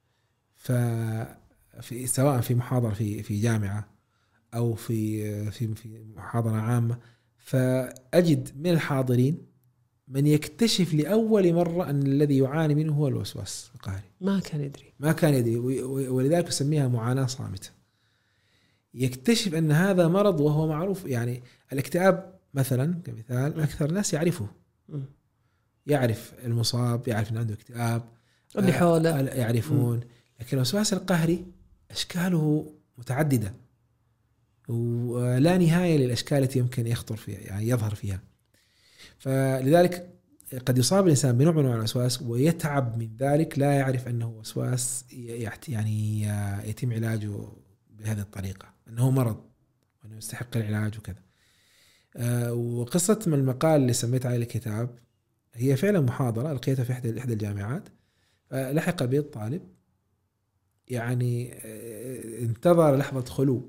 ففي سواء في محاضرة في في جامعة أو في في في محاضرة عامة، فأجد من الحاضرين من يكتشف لأول مرة أن الذي يعاني منه هو الوسواس القهري. ما كان يدري ما كان يدري، ولذلك يسميها معاناة صامتة. يكتشف أن هذا مرض وهو معروف. يعني الاكتئاب مثلا كمثال أكثر ناس يعرفه، يعرف المصاب، يعرف أن عنده اكتئاب، اللي حوله يعرفون. لكن الوسواس القهري أشكاله متعددة ولا نهاية للأشكال التي يمكن يخطر فيها، يعني يظهر فيها. فلذلك قد يصاب الإنسان بنوع من الوسواس ويتعب من ذلك، لا يعرف أنه وسواس، يعني يتم علاجه بهذه الطريقة، أنه مرض وأنه يستحق العلاج وكذا. وقصة من المقال اللي سميت عليه الكتاب هي فعلا محاضرة لقيتها في إحدى إحدى الجامعات. لحق بي الطالب، يعني انتظر لحظة خلو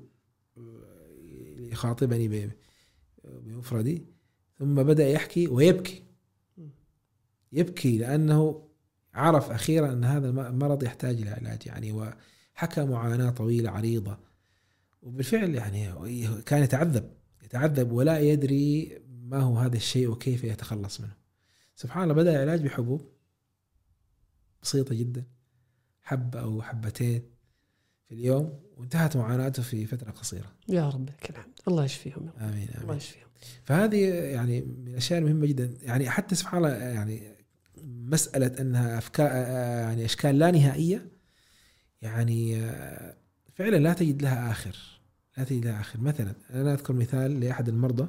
يخاطبني بمفردي، ثم بدأ يحكي ويبكي يبكي لأنه عرف أخيرا أن هذا المرض يحتاج إلى علاج، يعني وحكى معاناة طويلة عريضة. وبالفعل يعني كان يتعذب يتعذب ولا يدري ما هو هذا الشيء وكيف يتخلص منه. سبحان الله، بدأ العلاج بحبوب بسيطة جدا، حبة أو حبتين في اليوم، وانتهت معاناته في فترة قصيرة. يا رب لك الحمد، الله يشفيهم. آمين, آمين. الله يشفيهم. فهذه يعني من الأشياء المهمة جدا. يعني حتى سبحان الله، يعني مسألة أنها أفكار يعني أشكال لا نهائية، يعني فعلا لا تجد لها آخر لا تجد لها آخر. مثلا أنا أذكر مثال لأحد المرضى،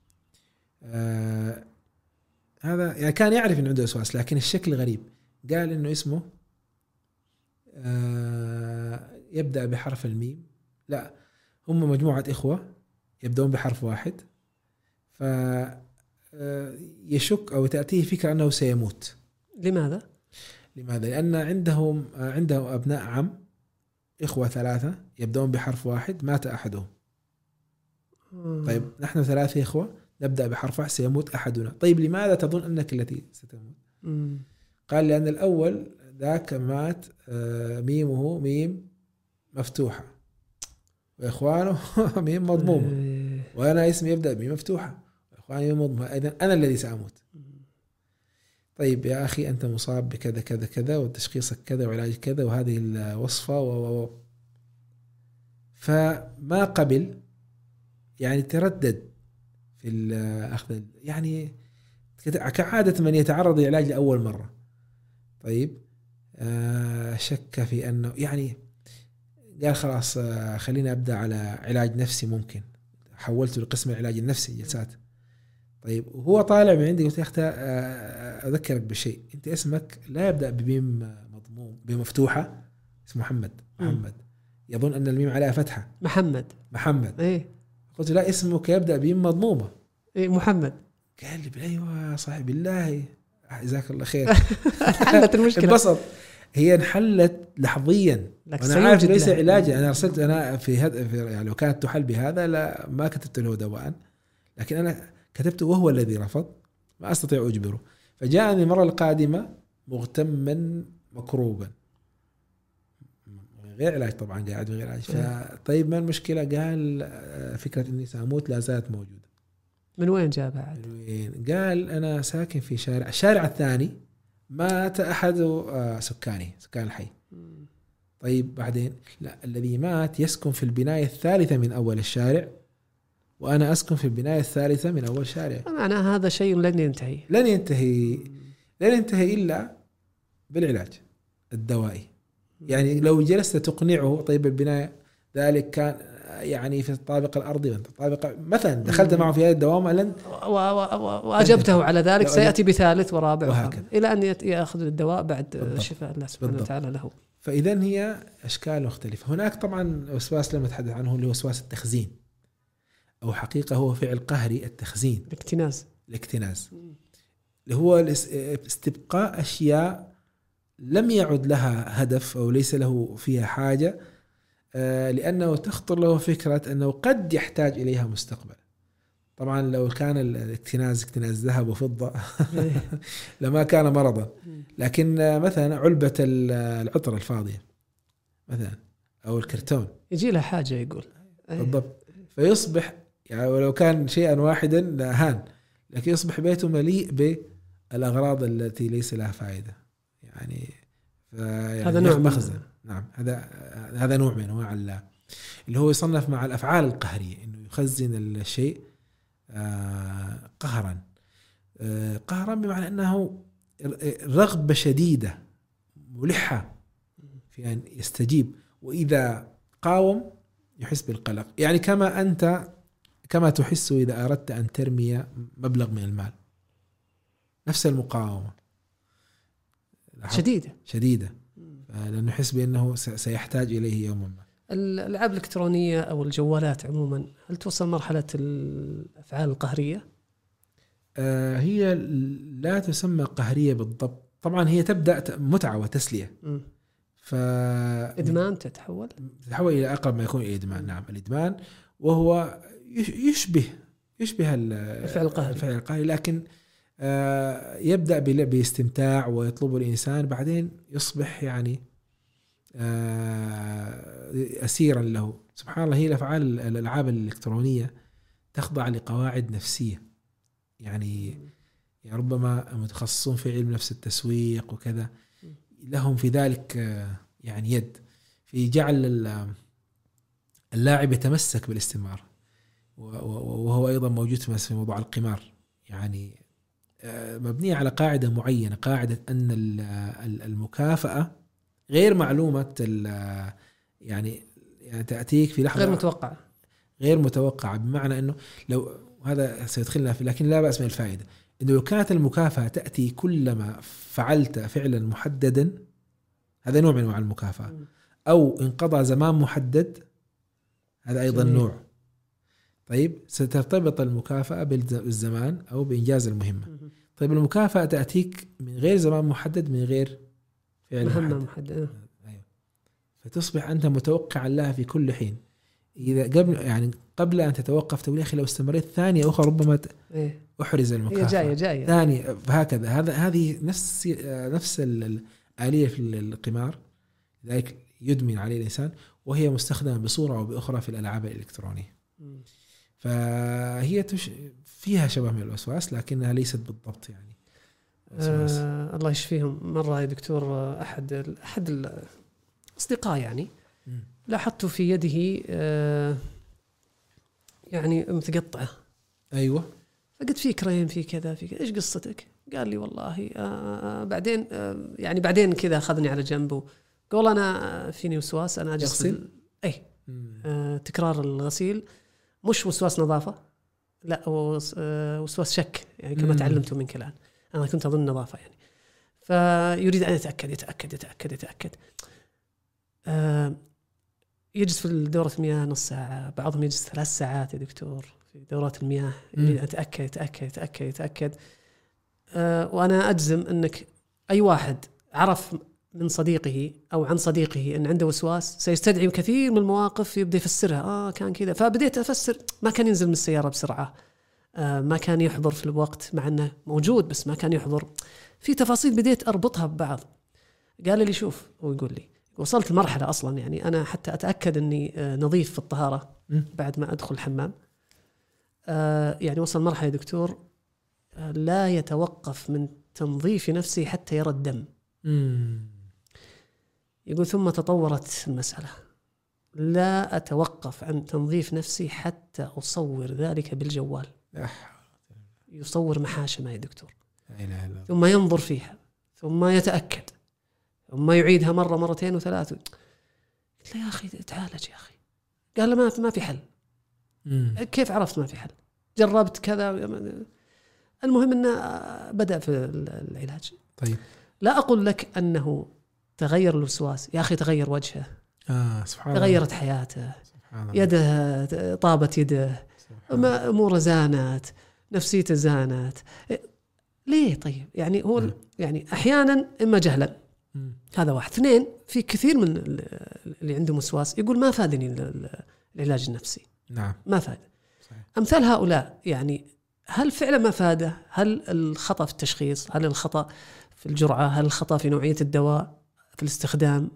آه هذا يعني كان يعرف أنه عنده وسواس لكن الشكل غريب. قال إنه اسمه آه يبدأ بحرف الميم. لا، هم مجموعة إخوة يبدأون بحرف واحد، فيشك أو تأتيه فكرة أنه سيموت. لماذا؟ لماذا؟ لأن عندهم عندهم أبناء عم، إخوة ثلاثة يبدأون بحرف واحد، مات أحدهم. طيب نحن ثلاثة إخوة نبدأ بحرف واحد، سيموت أحدنا. طيب لماذا تظن أنك التي ستموت؟ مم. قال لأن الأول ذاك مات ميمه ميم مفتوحة، وإخوانه ميم مضمومة، وأنا اسمي يبدأ بميم مفتوحة وإخواني ميم مضمومة، إذن أنا الذي سأموت. طيب يا أخي أنت مصاب بكذا كذا كذا وتشخيصك كذا وعلاج كذا وهذه الوصفة و و فما قبل، يعني تردد في الأخذ، يعني كعادة من يتعرض للعلاج لأول مرة. طيب آه شك في أنه يعني قال خلاص آه خلينا أبدأ على علاج نفسي. ممكن حولته لقسم العلاج النفسي جلسات. طيب وهو طالع من عندي قلت يا أختي آه أذكرك بشيء، أنت اسمك لا يبدأ بميم مضموم بمفتوحة، اسمه محمد محمد م. يظن أن الميم عليها فتحة، محمد محمد إيه؟ قلت لا، اسمك يبدأ بميم مضمومة إيه محمد. قال لي أيوة صاحب بالله جزاك الله خير. حلت المشكلة، انبسط. هي انحلت لحظيا، وانا عارف ليس علاجي. انا ارسلت انا في هذا يعني لو كانت تحل بهذا لا ما كتبت له دواء، لكن انا كتبته وهو الذي رفض، ما استطيع اجبره. فجاءني المره القادمه مغتما مكروبا غير علاج، طبعا قاعد غير علاج. فطيب ما المشكله؟ قال فكره اني ساموت لا زالت موجوده. من وين جابها عاد؟ من وين؟ قال انا ساكن في شارع الشارع الثاني مات أحد سكاني سكان الحي. طيب بعدين لا، الذي مات يسكن في البناية الثالثة من أول الشارع، وأنا أسكن في البناية الثالثة من أول شارع. معنى هذا شيء لن ينتهي لن ينتهي لن ينتهي إلا بالعلاج الدوائي. يعني لو جلست تقنعه طيب البناية ذلك كان يعني في الطابق الأرضي وانت الطابق مثلا دخلت معه في هذه الدوامة لن وأجبته على ذلك سيأتي بثالث ورابع وهكذا إلى أن يأخذ الدواء بعد شفاء الله سبحانه وتعالى له. فإذن هي أشكال مختلفة. هناك طبعا وسواس لما نتحدث عنه اللي هو وسواس التخزين، أو حقيقة هو فعل قهري التخزين، الاكتناز الاكتناز اللي هو استبقاء أشياء لم يعد لها هدف أو ليس له فيها حاجة، لأنه تخطر له فكرة أنه قد يحتاج إليها مستقبلا. طبعا لو كان الاكتناز اكتناز ذهب وفضة لما كان مرضا. لكن مثلا علبة العطر الفاضية مثلا أو الكرتون يجي لها حاجة يقول بالضبط، فيصبح يعني ولو كان شيئا واحدا هان، لكن يصبح بيته مليء بالأغراض التي ليس لها فائدة. يعني, يعني هذا نوع مخزن. نعم هذا هذا نوع من أنواع اللي هو يصنف مع الأفعال القهرية، إنه يخزن الشيء قهرا. قهرا بمعنى أنه رغبة شديدة ملحة في أن يستجيب، وإذا قاوم يحس بالقلق. يعني كما أنت كما تحس إذا أردت أن ترمي مبلغ من المال، نفس المقاومة شديدة شديدة، لأنه يحس بأنه سيحتاج إليه يوما ما. الألعاب الإلكترونية أو الجوالات عموما هل توصل مرحلة الأفعال القهرية؟ آه هي لا تسمى قهرية بالضبط، طبعا هي تبدأ متعة وتسلية. م. ف إدمان تتحول تتحول إلى أقرب ما يكون إلى إدمان. نعم الإدمان، وهو يشبه يشبه الفعل القهري الفعل القهري، لكن آه يبدأ باستمتاع ويطلبه الإنسان، بعدين يصبح يعني آه أسيرا له. سبحان الله، هي الأفعال الألعاب الإلكترونية تخضع لقواعد نفسية، يعني, يعني ربما متخصصون في علم نفس التسويق وكذا لهم في ذلك يعني يد في جعل اللاعب يتمسك بالاستمرار. وهو أيضا موجود في موضوع القمار، يعني مبنية على قاعدة معينة، قاعدة أن المكافأة غير معلومة، يعني يعني تأتيك في لحظة غير متوقعة غير متوقعة بمعنى أنه لو هذا سيدخلنا في، لكن لا بأس من الفائدة، إنه لو كانت المكافأة تأتي كلما فعلت فعلا محددا، هذا نوع من أنواع المكافأة، أو انقضى زمان محدد، هذا أيضا جميل. نوع. طيب سترتبط المكافأة بالزمان أو بإنجاز المهمة. طيب المكافأة تأتيك من غير زمان محدد، من غير فعل مهمة محدد. محددة، أيوة. فتصبح أنت متوقع لها في كل حين. إذا قبل يعني قبل أن تتوقف تقول يا أخي لو استمريت ثانية أخرى ربما أحرز المكافأة. هي جاية جاية ثانية هكذا. هذا هذه نفس نفس الآلية في القمار، لذلك يدمن عليه الإنسان، وهي مستخدمة بصورة أو بأخرى في الألعاب الإلكترونية. فهي تش... فيها شبه من الوسواس، لكنها ليست بالضبط يعني وسواس. آه الله يشفيهم. مرة يا دكتور أحد أحد الأصدقاء يعني م. لاحظت في يده آه يعني متقطعة. أيوة. فقلت في كريم في كذا في كذا، إيش قصتك؟ قال لي والله آه بعدين آه يعني بعدين كذا أخذني على جنبه قال أنا فيني وسواس، أنا أجلس يغسل أي آه تكرار الغسيل، مش وسواس نظافة، لا وسواس شك يعني كما تعلمته من كلام، أنا كنت أظن نظافة يعني. فيريد أن يتأكد يتأكد يتأكد يتأكد آه يجلس في دورة المياه نص ساعة، بعضهم يجلس ثلاث ساعات يا دكتور في دورات المياه، يريد أن يتأكد يتأكد يتأكد يتأكد آه وأنا أجزم أنك أي واحد عرف من صديقه أو عن صديقه أن عنده وسواس سيستدعي كثير من المواقف يبدأ يفسرها، آه كان كذا. فبديت أفسر، ما كان ينزل من السيارة بسرعة، آه ما كان يحضر في الوقت مع أنه موجود بس ما كان يحضر، في تفاصيل بديت أربطها ببعض. قال لي شوف، هو يقول لي وصلت لمرحلة أصلا يعني أنا حتى أتأكد أني آه نظيف في الطهارة بعد ما أدخل الحمام، آه يعني وصل مرحلة يا دكتور آه لا يتوقف من تنظيف نفسي حتى يرى الدم. مم. يقول ثم تطورت المسألة، لا أتوقف عن تنظيف نفسي حتى أصور ذلك بالجوال. يصور محاشمة يا دكتور، ثم ينظر فيها، ثم يتأكد، ثم يعيدها مرة مرتين وثلاث. قلت له يا أخي تعالج يا أخي. قال له ما ما في حل. مم. كيف عرفت ما في حل؟ جربت كذا. المهم أنه بدأ في العلاج. طيب لا أقول لك أنه تغير الوسواس يا أخي، تغير وجهه، آه سبحان تغيرت الله. حياته، سبحان يده طابت يده، أموره زانت، نفسيته زانت. ليه؟ طيب يعني هو م. يعني أحيانا إما جهلا، م. هذا واحد. اثنين، في كثير من اللي عندهم وسواس يقول ما فادني العلاج النفسي. نعم ما فاد. صحيح. أمثال هؤلاء يعني هل فعلا ما فاده؟ هل الخطأ في التشخيص؟ هل الخطأ في الجرعة؟ هل الخطأ في نوعية الدواء في الاستخدام؟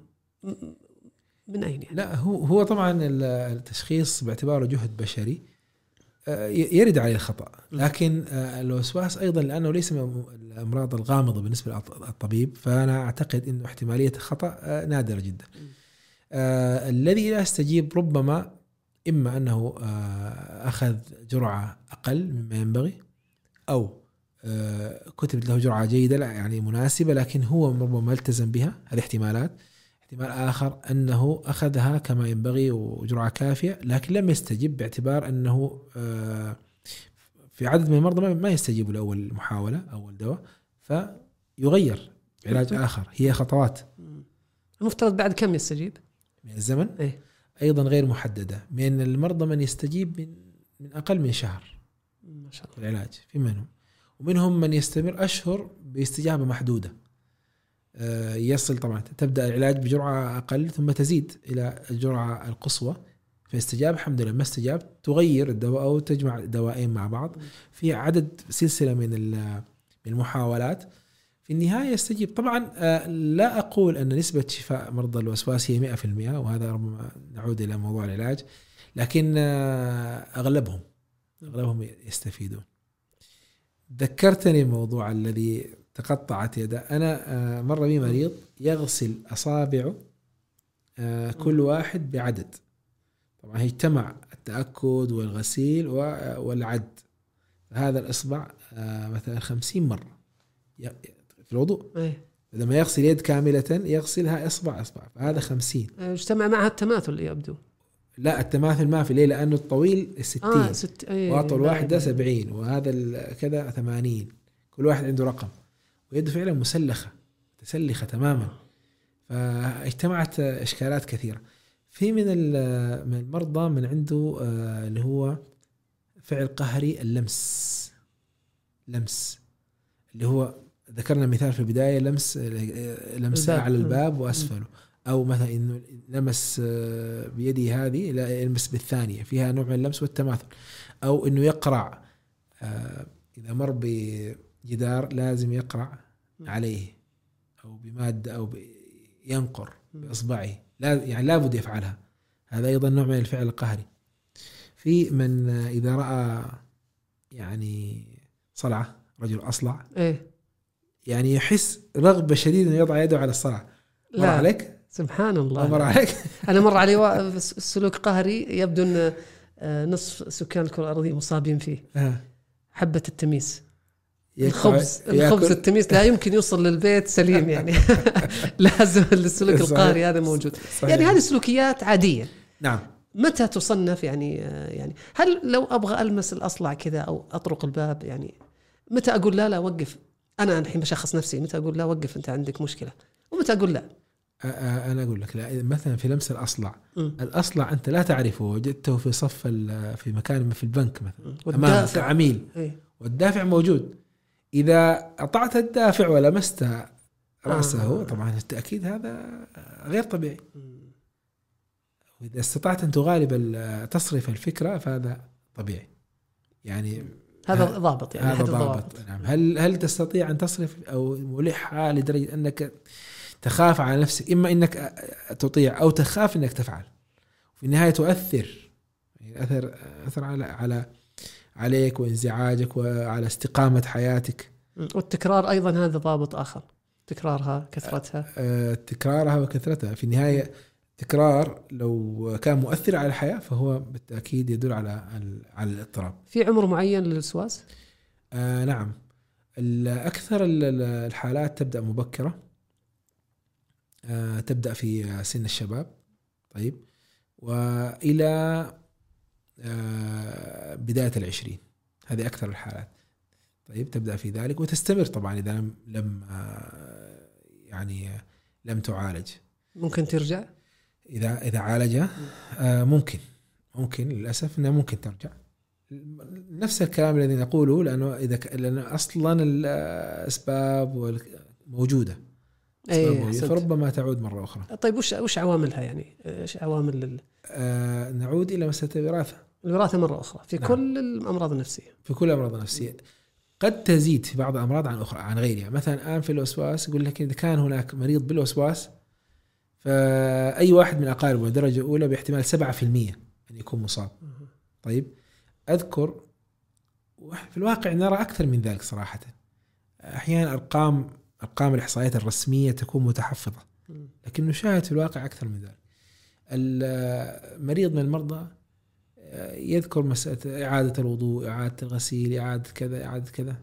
من أين يعني؟ لا هو هو طبعا التشخيص باعتباره جهد بشري يرد عليه الخطأ، لكن الوسواس أيضا لأنه ليس من الأمراض الغامضة بالنسبة للطبيب، فأنا أعتقد أنه احتمالية الخطأ نادرة جدا. آه الذي لا يستجيب ربما إما أنه آه أخذ جرعة أقل مما ينبغي، أو آه كتبت له جرعة جيدة لا يعني مناسبة لكن هو ربما التزم بها، هذه احتمالات. احتمال آخر أنه أخذها كما ينبغي وجرعة كافية لكن لم يستجب، باعتبار أنه آه في عدد من المرضى ما يستجيبوا لأول محاولة أول دواء، فيغير علاج آخر. هي خطوات. المفترض بعد كم يستجيب من الزمن؟ إيه؟ أيضا غير محددة. من المرضى من يستجيب من, من أقل من شهر ما شاء الله العلاج في منهم، ومنهم من يستمر أشهر باستجابة محدودة. آه يصل طبعا تبدأ العلاج بجرعة أقل ثم تزيد إلى الجرعة القصوى فاستجاب الحمد لله، ما استجاب تغير الدواء أو تجمع دوائين مع بعض في عدد سلسلة من المحاولات، في النهاية يستجيب. طبعا لا أقول أن نسبة شفاء مرضى الوسواس هي مئة في المئة، وهذا ربما نعود إلى موضوع العلاج، لكن أغلبهم أغلبهم يستفيدون. ذكرتني موضوع الذي تقطعت يده. أنا مر بي مريض يغسل أصابعه كل واحد بعدد، طبعا يجتمع التأكد والغسيل والعد. هذا الإصبع مثلا خمسين مرة في الوضوء. إيه؟ لما يغسل يد كاملة يغسلها إصبع إصبع، فهذا خمسين. اجتمع معها التماثل يبدو. لا التماثل ما في ليه، لأنه الطويل ستين آه ست... أيه وأطول واحد ده سبعين وهذا كذا ثمانين، كل واحد عنده رقم، ويده فعلا مسلخة تسلخة تماما. فاجتمعت إشكالات كثيرة. في من من المرضى من عنده اللي هو فعل قهري اللمس، لمس اللي هو ذكرنا مثال في البداية لمس لمس على الباب وأسفله، أو مثلا إنه لمس بيدي هذه لا يلمس بالثانية، فيها نوع من اللمس والتماثل. أو إنه يقرع، إذا مر بجدار لازم يقرع عليه أو بمادة أو ينقر بإصبعه، لا يعني لابد يفعلها. هذا أيضا نوع من الفعل القهري. في من إذا رأى يعني صلعة، رجل أصلع إيه؟ يعني يحس رغبة شديدة أن يضع يده على الصلع. مر عليك؟ سبحان الله. مر عليك؟ أنا مر علي سلوك قهري يبدو أن نصف سكان الكرة الأرضية مصابين فيه. حبة التميس، الخبز الخبز التميس لا يمكن يوصل للبيت سليم يعني. لازم السلوك القهري هذا موجود. صحيح. يعني هذه سلوكيات عادية. نعم. متى تصنف يعني يعني هل لو أبغى ألمس الأصلع كذا أو أطرق الباب، يعني متى أقول لا لا وقف؟ أنا الحين بشخص نفسي، متى أقول لا وقف أنت عندك مشكلة، ومتى أقول لا؟ أنا أقول لك لا. مثلا في لمس الأصلع، م. الأصلع أنت لا تعرفه، وجدته في صف في مكان في البنك مثلا أمامك عميل، إيه؟ والدافع موجود. إذا قطعت الدافع ولمست رأسه آه. طبعا التأكيد هذا غير طبيعي. وإذا استطعت أن تغالب تصرف الفكرة فهذا طبيعي. يعني هذا ضابط، يعني هذا ضابط. نعم. هل هل تستطيع أن تصرف أو ملحها لدرجة أنك تخاف على نفسك، إما أنك تطيع أو تخاف أنك تفعل، في النهاية تؤثر يعني أثر أثر على على عليك وانزعاجك وعلى استقامة حياتك. والتكرار أيضا هذا ضابط آخر، تكرارها كثرتها. تكرارها وكثرتها في النهاية. تكرار لو كان مؤثر على الحياة فهو بالتأكيد يدل على على الاضطراب. في عمر معين للوسواس؟ آه نعم. الأكثر الحالات تبدأ مبكرة، آه تبدأ في سن الشباب، طيب، وإلى آه بداية العشرين، هذه أكثر الحالات. طيب تبدأ في ذلك وتستمر طبعا إذا لم لم آه يعني لم تعالج. ممكن ترجع إذا إذا عالجها آه ممكن ممكن للأسف إنها ممكن ترجع. نفس الكلام الذي نقوله، لأنه إذا لأن أصلا الأسباب موجودة، أيه فربما تعود مرة أخرى. طيب وش وش عواملها يعني؟ إيش عوامل لل... آه نعود إلى مسألة الوراثة. الوراثة مرة أخرى في نعم. كل الأمراض النفسية في كل الأمراض النفسية قد تزيد في بعض الأمراض عن أخرى عن غيرها. مثلا الآن في الوسواس يقول لك إذا كان هناك مريض بالوسواس فأي واحد من أقاربه درجة أولى باحتمال سبعة في المية أن يكون مصاب. طيب أذكر في الواقع نرى أكثر من ذلك صراحة. أحيانا أرقام أرقام الإحصائيات الرسمية تكون متحفظة لكن نشاهد في الواقع أكثر من ذلك. المريض من المرضى يذكر مسألة إعادة الوضوء، إعادة الغسيل، إعادة كذا إعادة كذا.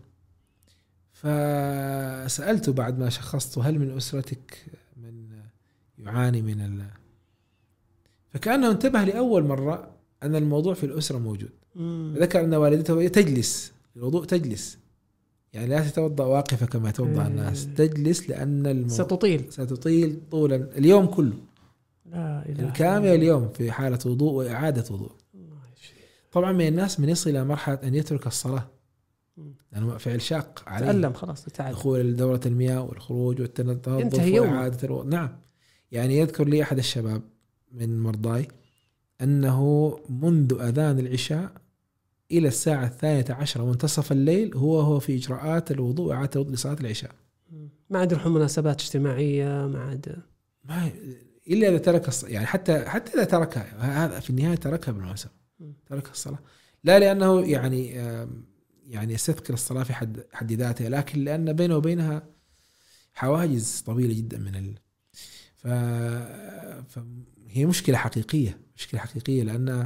فسألته بعد ما شخصته هل من أسرتك من يعاني من ال... فكأنه انتبه لأول مرة أن الموضوع في الأسرة موجود. ذكر أن والدته تجلس الوضوء تجلس يعني لا تتوضأ واقفة كما يتوضأ الناس، تجلس لأن الموضوع ستطيل ستطيل طولا اليوم كله لا إله كامل اليوم في حالة وضوء وإعادة وضوء. طبعا من الناس من يصل إلى مرحلة أن يترك الصلاة لأنه فعل شاق عليه، تألم خلاص دخول دورة المياه والخروج والتنظف وإعادة الوضوء. نعم يعني يذكر لي أحد الشباب من مرضاي أنه منذ أذان العشاء إلى الساعة الثانية عشرة منتصف الليل هو هو في إجراءات الوضوء وإعادة الوضوء لصلاة العشاء. ما عاد يروح مناسبات اجتماعية ما عاد ما إلا إذا ترك الصلاة يعني حتى حتى إذا تركها هذا في النهاية تركها بالمناسبة ترك الصلاة لا لأنه يعني يعني يستثقل الصلاة في حد حد ذاتها لكن لأن بينه وبينها حواجز طويلة جدا من ال ف... فهي مشكلة حقيقية مشكلة حقيقية لأن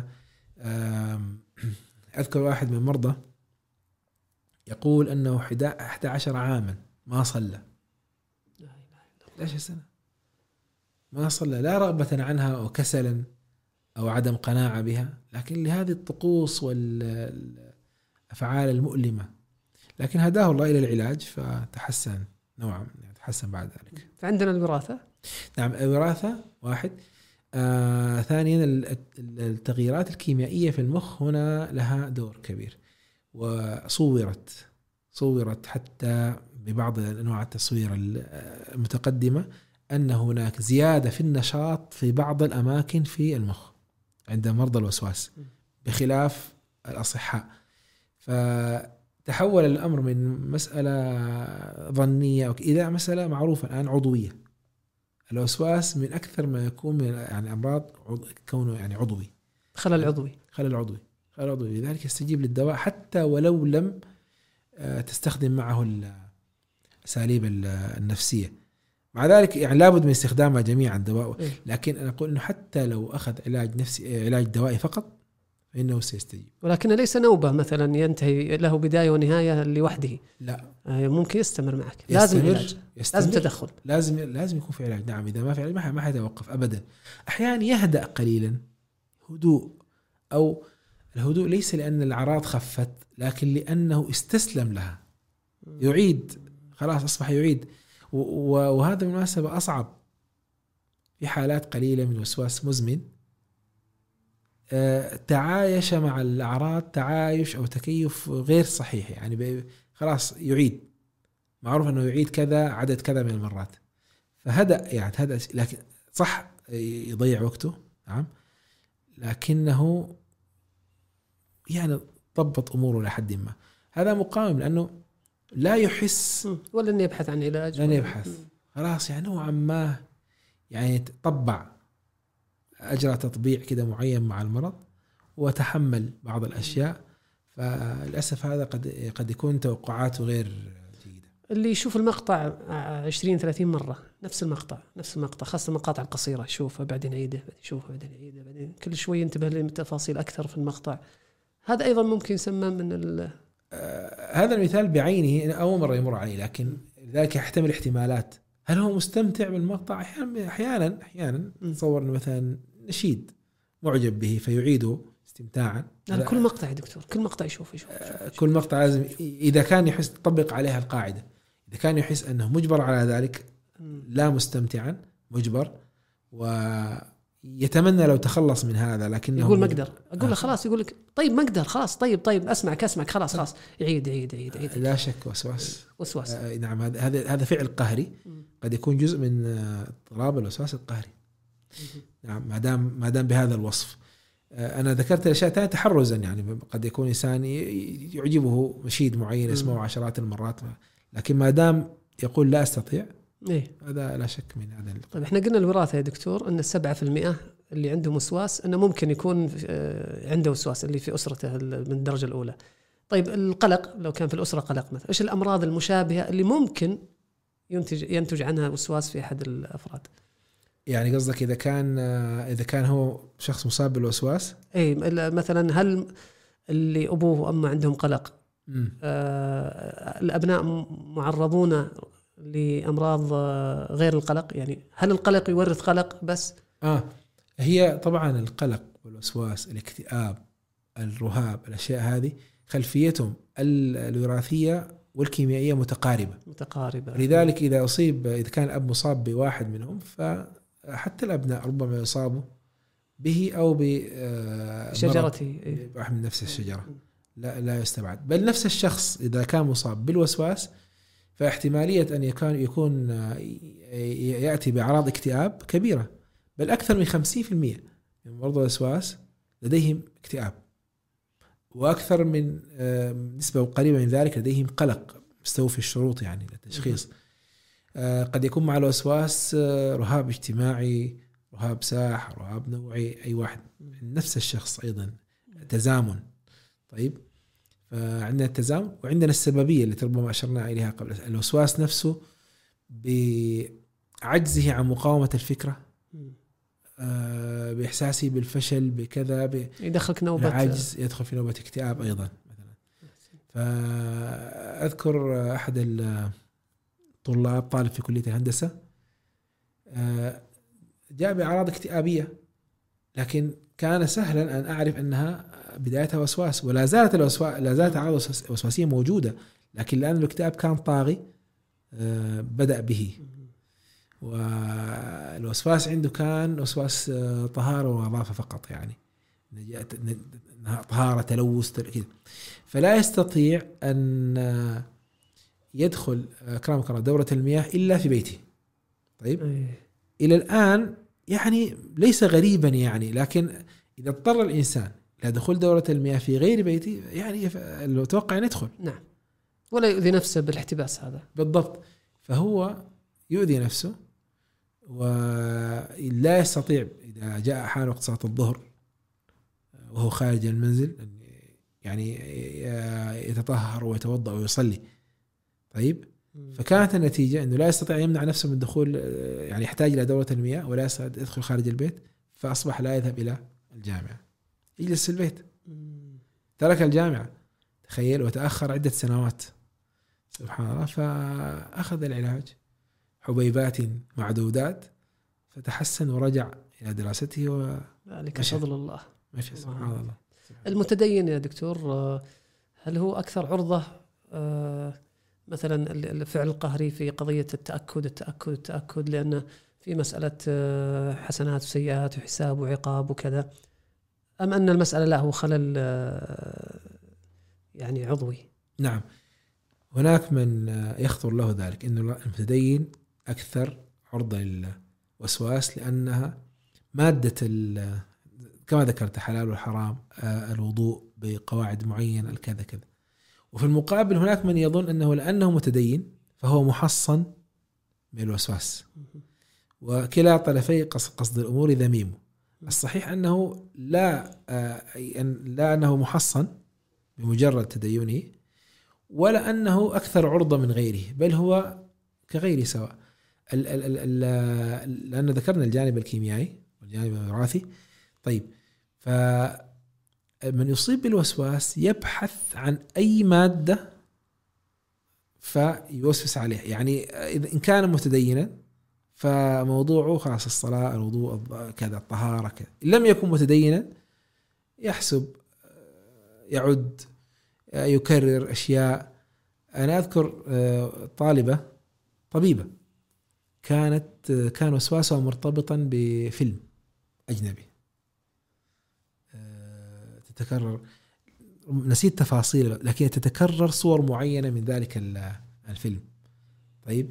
أذكر واحد من المرضى يقول أنه أحد عشر عاما ما صلى ليش سنة ما صلى لا رغبة عنها أو كسلا أو عدم قناعة بها لكن لهذه الطقوس والأفعال المؤلمة لكن هداه الله إلى العلاج فتحسن نوعا يعني تحسن بعد ذلك. فعندنا الوراثة نعم الوراثة واحد. آه ثانيا التغييرات الكيميائية في المخ هنا لها دور كبير وصورت صورت حتى ببعض أنواع التصوير المتقدمة أن هناك زيادة في النشاط في بعض الأماكن في المخ عند مرضى الوسواس بخلاف الأصحاء. فتحول الأمر من مسألة ظنية إلى مسألة معروفة الآن عضوية. الوسواس من أكثر ما يكون من يعني أمراض كونه يعني عضوي خلل عضوي خلل عضوي خلل عضوي لذلك يستجيب للدواء حتى ولو لم تستخدم معه الأساليب النفسية. مع ذلك يعني لابد من استخدامها جميعا دواء لكن أنا أقول إنه حتى لو أخذ علاج نفسي علاج دوائي فقط فإنه سيستجيب ولكن ليس نوبة مثلا ينتهي له بداية ونهاية لوحده لا ممكن يستمر معك لازم علاج لازم تدخل لازم لازم يكون في علاج. نعم إذا ما في علاج ما ما حيتوقف أبدا. أحيانا يهدأ قليلا هدوء أو الهدوء ليس لأن الأعراض خفت لكن لأنه استسلم لها يعيد خلاص أصبح يعيد وهذا بالمناسبة أصعب في حالات قليلة من وسواس مزمن تعايش مع الأعراض تعايش أو تكيف غير صحيح يعني خلاص يعيد معروف أنه يعيد كذا عدد كذا من المرات فهدأ يعني هدأ لكن صح يضيع وقته نعم لكنه يعني ضبط أموره لحد ما. هذا مقاوم لأنه لا يحس ولا أن يبحث عن علاج لا يبحث خلاص يعني نوعا ما يعني طبع أجرى تطبيع كده معين مع المرض وتحمل بعض الأشياء. فللأسف هذا قد قد يكون توقعاته غير جيدة. اللي يشوف المقطع عشرين ثلاثين مرة نفس المقطع نفس المقطع خاصة المقاطع القصيرة يشوفه بعدين يعيده بعدين يشوفه بعدين يعيده بعدين كل شوي ينتبه للتفاصيل أكثر في المقطع. هذا أيضا ممكن يسمى من ال آه هذا المثال بعينه أول مرة يمر عليه لكن ذلك يحتمل احتمالات. هل هو مستمتع بالمقطع؟ أحيانا أحيانا أحيانا تصور إنه مثلا نشيد معجب به فيعيده استمتاعا. لا كل مقطع يا دكتور كل مقطع يشوف يشوف, يشوف, يشوف. كل مقطع لازم إذا كان يحس تطبق عليها القاعدة. إذا كان يحس أنه مجبر على ذلك لا مستمتعا مجبر ويتمنى لو تخلص من هذا لكنه يقول ما أقدر أقول له خلاص يقول لك طيب ما أقدر خلاص طيب طيب أسمعك أسمعك خلاص خلاص يعيد يعيد يعيد, يعيد. لا شك وسواس وسواس آه نعم هذا هذا هذا فعل قهري قد يكون جزء من اضطراب الوسواس القهري. نعم ما دام ما دام بهذا الوصف. أنا ذكرت الأشياء الثانية تحرزا، يعني قد يكون إنسان يعجبه مشيد معين يسمعه عشرات المرات، لكن ما دام يقول لا أستطيع، إيه؟ هذا لا شك من هذا. طيب إحنا قلنا الوراثة يا دكتور أن السبعة في المئة اللي عندهم وسواس أنه ممكن يكون عنده وسواس اللي في أسرته من الدرجة الأولى. طيب القلق لو كان في الأسرة قلق مثلا، إيش الأمراض المشابهة اللي ممكن ينتج ينتج عنها وسواس في أحد الأفراد؟ يعني قصدك إذا كان إذا كان هو شخص مصاب بالوسواس، أي مثلا هل اللي أبوه وأمه عندهم قلق، آه الأبناء معرضون لأمراض غير القلق؟ يعني هل القلق يورث قلق بس؟ آه هي طبعا القلق والوسواس، الاكتئاب، الرهاب، الأشياء هذه خلفيتهم الوراثية والكيميائية متقاربة متقاربة لذلك إذا أصيب إذا كان الأب مصاب بواحد منهم فحتى الأبناء ربما يصابوا به أو بشجرته واحد من نفس الشجرة، لا لا يستبعد. بل نفس الشخص إذا كان مصاب بالوسواس فاحتمالية أن يكون يكون يأتي بأعراض اكتئاب كبيرة، بل أكثر من خمسين في المية من مرضى الوسواس لديهم اكتئاب، وأكثر من نسبة قريبة من ذلك لديهم قلق مستوفي الشروط يعني للتشخيص. قد يكون مع الوسواس رهاب اجتماعي، رهاب ساح، رهاب نوعي، أي واحد من نفس الشخص أيضا تزامن. طيب فعندنا التزامن وعندنا السببية اللي ربما أشرنا إليها قبل، الوسواس نفسه بعجزه عن مقاومة الفكرة، بإحساسي بالفشل بكذا، يدخلك نوبة عجز، يدخل في نوبة اكتئاب أيضا مثلا. فأذكر أحد الطلاب طالب في كلية الهندسة جاء بأعراض اكتئابية، لكن كان سهلا أن أعرف أنها بدايتها وسواس، ولا زالت الوسواس لا زالت أعراض وسواسية موجودة، لكن لأن الاكتئاب كان طاغي بدأ به. والوسواس عنده كان وسواس طهارة ونظافة فقط، يعني طهارة تلوث كذا، فلا يستطيع أن يدخل كرامك الله دورة المياه إلا في بيته. طيب إلى الآن يعني ليس غريبا يعني، لكن إذا اضطر الإنسان إلى دخول دورة المياه في غير بيته يعني لو توقع أن يدخل، نعم، ولا يؤذي نفسه بالاحتباس هذا بالضبط. فهو يؤذي نفسه ولا يستطيع إذا جاء حان وقت صلاة الظهر وهو خارج المنزل يعني يتطهر ويتوضأ ويصلي. طيب فكانت النتيجة أنه لا يستطيع يمنع نفسه من دخول، يعني يحتاج إلى دورة المياه ولا يستطيع يدخل خارج البيت، فأصبح لا يذهب إلى الجامعة، يجلس في البيت، ترك الجامعة، تخيل، وتأخر عدة سنوات سبحان الله. فأخذ العلاج حبيبات معدودات فتحسن ورجع إلى دراسته وذلك فضل الله. ماشي سبحان الله. المتدين يا دكتور هل هو أكثر عرضة مثلا الفعل القهري في قضية التأكد التأكد التأكد لأن في مسألة حسنات وسيئات وحساب وعقاب وكذا، أم أن المسألة لا هو خلل يعني عضوي؟ نعم، هناك من يخطر له ذلك إنه المتدين أكثر عرضة للوسواس لأنها مادة كما ذكرت حلال والحرام، الوضوء بقواعد معينة، الكذا كذا. وفي المقابل هناك من يظن أنه لأنه متدين فهو محصن من الوسواس، وكلا طرفي قصد الأمور ذميم. الصحيح أنه لا لا أنه محصن بمجرد تدينه، ولا أنه أكثر عرضة من غيره، بل هو كغيره سواء. لأن ذكرنا الجانب الكيميائي والجانب الوراثي. طيب فمن يصيب بالوسواس يبحث عن أي مادة فيوسوس عليه، يعني إن كان متدينا فموضوعه خاص الصلاة، الوضوء، كذا، الطهارة كذا. إن لم يكن متدينا يحسب، يعد، يكرر أشياء. أنا أذكر طالبة طبيبة كانت كان وسواسها مرتبطا بفيلم أجنبي تتكرر، نسيت تفاصيله، لكن تتكرر صور معينة من ذلك الفيلم. طيب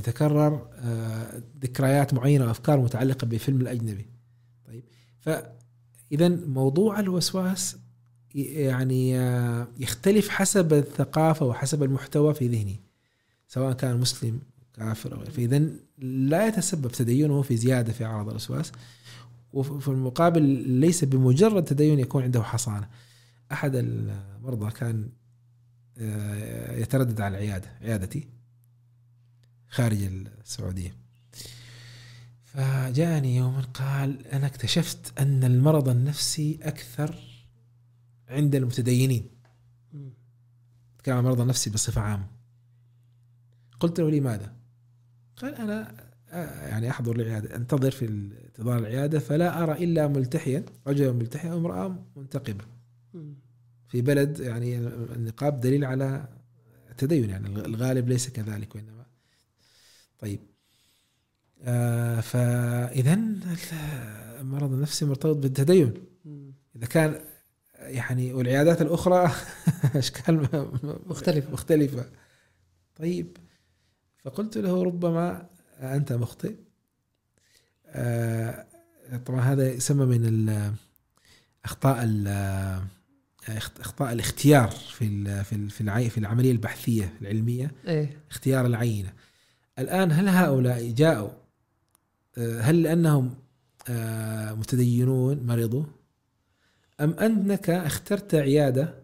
تتكرر ذكريات معينة وأفكار متعلقة بالفيلم الأجنبي. طيب إذا موضوع الوسواس يعني يختلف حسب الثقافة وحسب المحتوى في ذهني، سواء كان مسلم كافر أو غير. فإذا لا يتسبب تدينه في زيادة في أعراض الوسواس، وفي المقابل ليس بمجرد تدين يكون عنده حصانة. أحد المرضى كان يتردد على العيادة عيادتي خارج السعودية، فجاءني يوما قال أنا اكتشفت أن المرض النفسي أكثر عند المتدينين. كان المرض النفسي بصفة عامة. قلت له لماذا؟ قال أنا يعني أحضر العيادة، أنتظر في انتظار العيادة فلا أرى إلا ملتحيا، رجلا ملتحيا أو امرأة منتقبة. في بلد يعني النقاب دليل على التدين، يعني الغالب ليس كذلك وإنما. طيب آه فإذا المرض النفسي مرتبط بالتدين. إذا كان يعني والعيادات الأخرى أشكال مختلفة مختلفة. طيب فقلت له ربما أنت مخطئ. آه طبعا هذا يسمى من أخطاء أخطاء الاختيار في في في في العملية البحثية العلمية. إيه؟ اختيار العينة. الآن هل هؤلاء جاءوا هل لأنهم متدينون مرضوا، أم أنك اخترت عيادة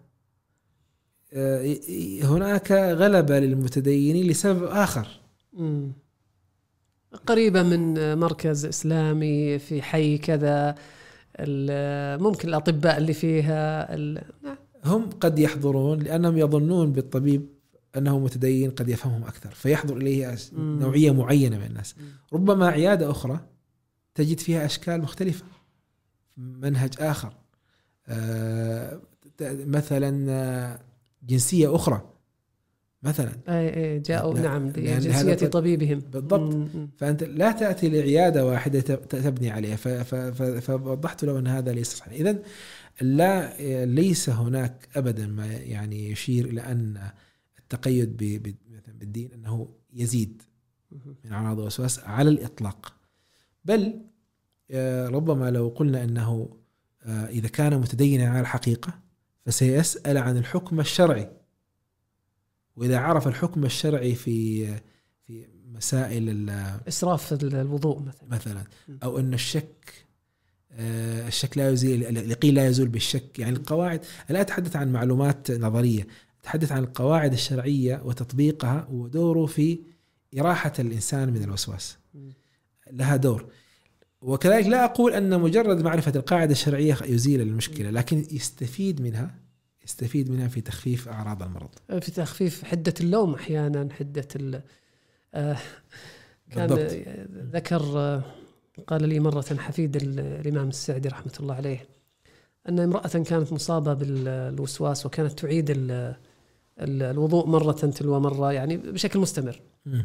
هناك غلبة للمتدينين لسبب آخر؟ مم. قريبة من مركز إسلامي في حي كذا، ممكن الأطباء اللي فيها هم قد يحضرون لأنهم يظنون بالطبيب أنه متدين قد يفهمهم أكثر فيحضر إليه نوعية معينة من الناس. ربما عيادة أخرى تجد فيها أشكال مختلفة، منهج آخر، مثلا جنسية أخرى مثلا أي أي جاءوا نعم جنسية طبيبهم بالضبط. مم. فأنت لا تأتي لعيادة واحدة تبني عليها. فوضحت له أن هذا ليس صحيح. إذن لا ليس هناك أبدا ما يعني يشير إلى أن التقيد بالدين أنه يزيد من أعراض الوسواس على الإطلاق، بل ربما لو قلنا أنه إذا كان متدينا على الحقيقة فسيسأل عن الحكم الشرعي، وإذا عرف الحكم الشرعي في في مسائل إسراف الوضوء مثلا مثلا أو أن الشك الشك لا يزيل لقيل لا يزول بالشك، يعني القواعد. لا أتحدث عن معلومات نظرية، أتحدث عن القواعد الشرعية وتطبيقها ودوره في إراحة الإنسان من الوسواس، لها دور. وكذلك لا أقول أن مجرد معرفة القاعدة الشرعية يزيل المشكلة، لكن يستفيد منها يستفيد منها في تخفيف أعراض المرض، في تخفيف حدة اللوم أحيانا، حدة ال آه كان بالضبط. ذكر آه قال لي مرة حفيد الإمام السعدي رحمة الله عليه أن امرأة كانت مصابة بالوسواس وكانت تعيد ال ال الوضوء مرة تلو مرة يعني بشكل مستمر. م.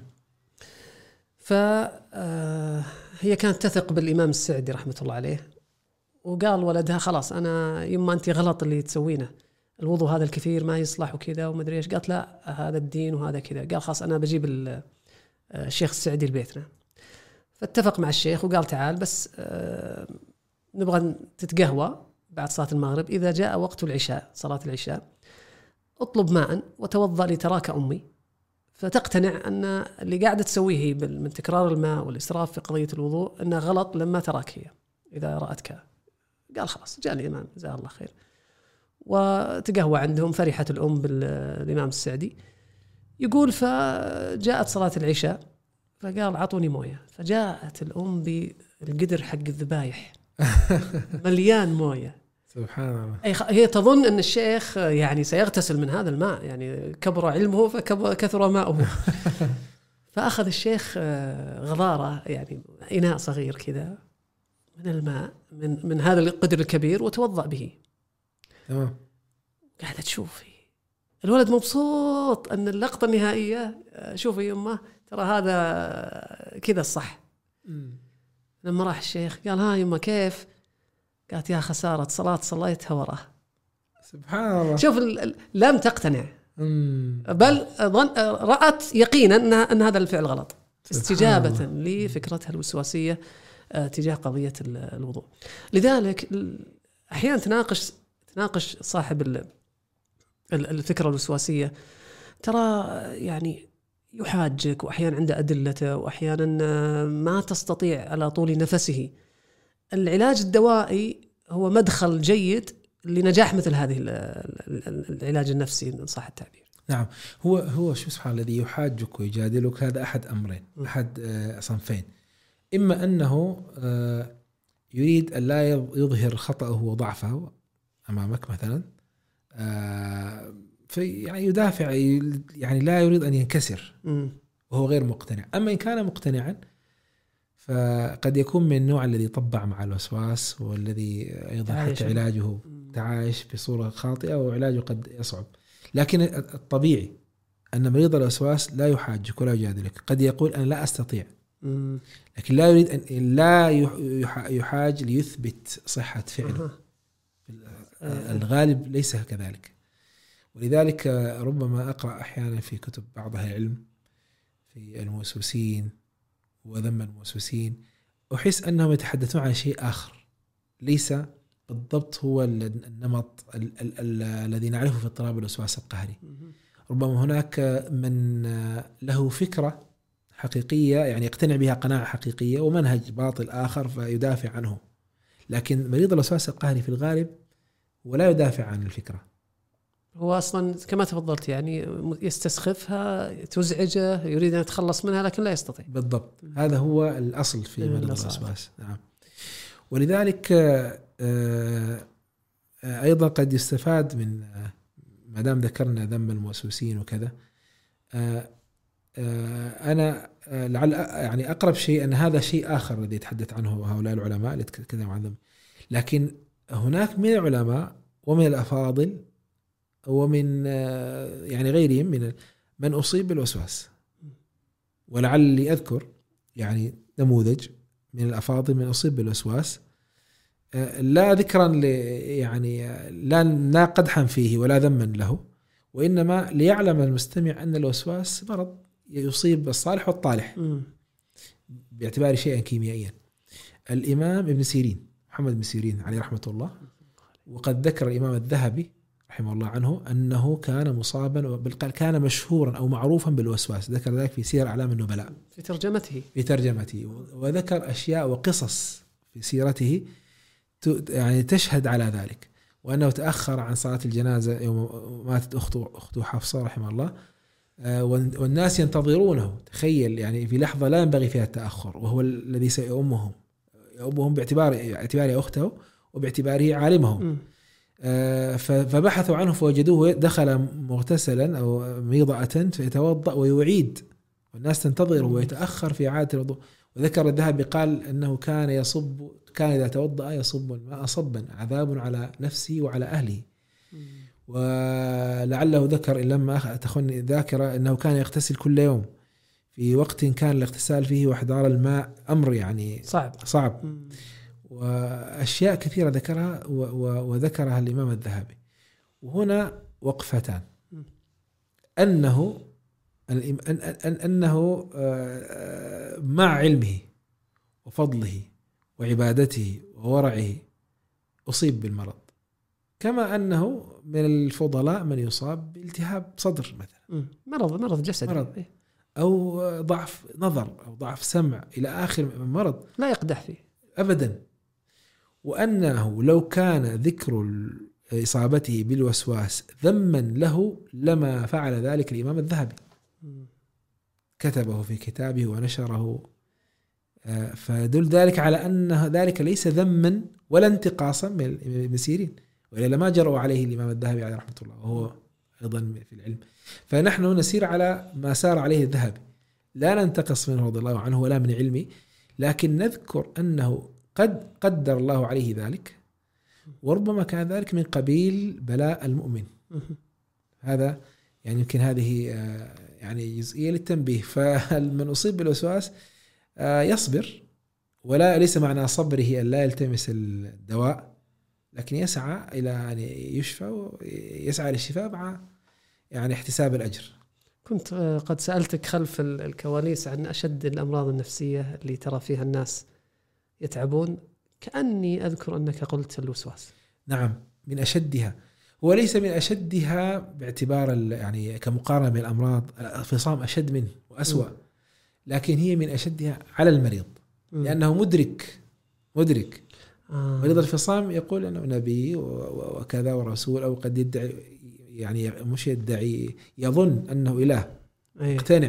فهي كانت تثق بالإمام السعدي رحمة الله عليه، وقال ولدها خلاص أنا يما أنت غلط اللي تسوينه، الوضوء هذا الكثير ما يصلح وكذا وما أدري إيش. قالت لا هذا الدين وهذا كذا. قال خلاص أنا بجيب الشيخ السعدي لبيتنا. فاتفق مع الشيخ وقال تعال بس نبغى تتقهوى بعد صلاة المغرب، إذا جاء وقت العشاء صلاة العشاء اطلب ماء وتوضأ لتراك أمي، فتقتنع أن اللي قاعدة تسويه من تكرار الماء والإسراف في قضية الوضوء أنه غلط لما تراك هي إذا رأتك. قال خلاص جاء الإمام جزاه الله خير وتقهوى عندهم. فرحت الأم بالإمام السعدي. يقول فجاءت صلاة العشاء فقال عطوني موية، فجاءت الأم بالقدر حق الذبايح مليان موية. سبحان الله. هي تظن أن الشيخ يعني سيغتسل من هذا الماء، يعني كبر علمه فكثر ماؤه. فأخذ الشيخ غضارة يعني إناء صغير كذا من الماء من من هذا القدر الكبير وتوضأ به. تمام. قاعدة تشوفي الولد مبسوط أن اللقطة النهائية، شوفي يمه ترى هذا كذا الصح. م. لما راح الشيخ قال ها يمه كيف؟ قالت يا خسارة صلاة صليتها وراه. سبحان الله. شوف لم تقتنع م. بل ظن رأت يقينا أن, أن هذا الفعل غلط، استجابة لفكرتها الوسواسية تجاه قضية الوضوء. لذلك أحيانا تناقش تناقش صاحب ال- ال- الفكرة الوسواسية، ترى يعني يحاجك، وأحيانا عنده أدلته، وأحيانا ما تستطيع على طول نفسه. العلاج الدوائي هو مدخل جيد لنجاح مثل هذه ال- ال- العلاج النفسي إن صح التعبير. نعم. هو هو شو سبحان الذي يحاجك ويجادلك، هذا أحد أمرين، أحد آه، صنفين. إما أنه آه، يريد أن لا يظهر خطأه وضعفه أمامك مثلا، آه، في يعني يدافع، يعني لا يريد أن ينكسر م. وهو غير مقتنع. أما إن كان مقتنعا فقد يكون من النوع الذي طبع مع الوسواس، والذي أيضا تعايش. حتى علاجه تعايش بصورة خاطئة، وعلاجه قد يصعب. لكن الطبيعي أن مريض الوسواس لا يحاجك ولا يجادلك، قد يقول أنا لا أستطيع، م. لكن لا يريد أن لا يحاج ليثبت صحة فعله. الغالب ليس كذلك. ولذلك ربما أقرأ أحيانا في كتب بعض أهل العلم في الموسوسين وذم الموسوسين، أحس أنهم يتحدثون عن شيء آخر ليس بالضبط هو النمط الذي نعرفه في اضطراب الوسواس القهري. ربما هناك من له فكرة حقيقية يعني يقتنع بها قناعة حقيقية، ومنهج باطل آخر فيدافع عنه. لكن مريض الوسواس القهري في الغالب ولا يدافع عن الفكرة، هو أصلا كما تفضلت يعني يستسخفها، تزعجه، يريد أن يتخلص منها لكن لا يستطيع. بالضبط، هذا هو الأصل في مرض الوسواس. نعم. ولذلك أيضا قد يستفاد من ما دام ذكرنا ذم الموسوسين وكذا، أنا لعل يعني أقرب شيء أن هذا شيء آخر الذي يتحدث عنه هؤلاء العلماء اللي يتكلموا عن ذم. لكن هناك من العلماء ومن الأفاضل ومن يعني غيرهم من من أصيب بالوسواس، ولعلي أذكر يعني نموذج من الأفاضل من أصيب بالوسواس، لا ذكرا يعني لا لا قدحا فيه ولا ذما له، وإنما ليعلم المستمع أن الوسواس مرض يصيب الصالح والطالح باعتباره شيئا كيميائيا. الإمام ابن سيرين، محمد بن سيرين عليه رحمة الله، وقد ذكر الإمام الذهبي رحمه الله عنه أنه كان مصابا، بل كان مشهورا أو معروفا بالوسواس، ذكر ذلك في سير أعلام النبلاء في ترجمته في ترجمته وذكر أشياء وقصص في سيرته يعني تشهد على ذلك، وأنه تأخر عن صلاة الجنازة يوم ماتت أخته أخته حفصة رحمه الله، والناس ينتظرونه. تخيل يعني في لحظة لا ينبغي فيها التأخر، وهو الذي سيؤمهم يؤمهم باعتبار اعتباره أخته وباعتباره عالمهم. فبحثوا عنه فوجدوه دخل مغتسلا أو ميضعة فيتوضأ ويعيد، والناس تنتظره ويتأخر في إعادة الوضوء. وذكر الذهبي قال أنه كان يصب كان إذا توضأ يصب الماء صبا، عذاب على نفسه وعلى أهله. ولعله ذكر إن لما تخني ذاكرة أنه كان يغتسل كل يوم في وقت كان الاغتسال فيه واحضار الماء أمر يعني صعب صعب. وأشياء كثيرة ذكرها وذكرها الإمام الذهبي. وهنا وقفتان، أنه أنه مع علمه وفضله وعبادته وورعه أصيب بالمرض، كما أنه من الفضلاء من يصاب بالتهاب صدر مثلا، مرض مرض جسدي مرض أو ضعف نظر أو ضعف سمع إلى آخر مرض لا يقدح فيه أبدا. وأنه لو كان ذكر إصابته بالوسواس ذما له لما فعل ذلك الإمام الذهبي، كتبه في كتابه ونشره، فدل ذلك على أن ذلك ليس ذما ولا انتقاصا من ابن سيرين، وإلا ما جرؤوا عليه الإمام الذهبي عليه رحمة الله وهو أيضا في العلم. فنحن نسير على ما سار عليه الذهبي، لا ننتقص منه رضي الله عنه ولا من علمه، لكن نذكر أنه قد قدر الله عليه ذلك، وربما كان ذلك من قبيل بلاء المؤمن. هذا يعني يمكن هذه يعني جزئية للتنبيه. فمن أصيب بالوسواس يصبر، ولا ليس معنى صبره أن لا يلتمس الدواء، لكن يسعى إلى أن يشفى ويسعى للشفاء مع يعني احتساب الأجر. كنت قد سألتك خلف الكواليس عن أشد الأمراض النفسية اللي ترى فيها الناس يتعبون، كأني أذكر أنك قلت الوسواس. نعم من أشدها. هو ليس من أشدها باعتبار يعني كمقارنة بين الأمراض، الفصام أشد منه وأسوأ، لكن هي من أشدها على المريض لأنه مدرك مدرك آه. مريض الفصام يقول أنه نبي وكذا ورسول، أو قد يدعي يعني مش يدعي يظن أنه إله، يقتنع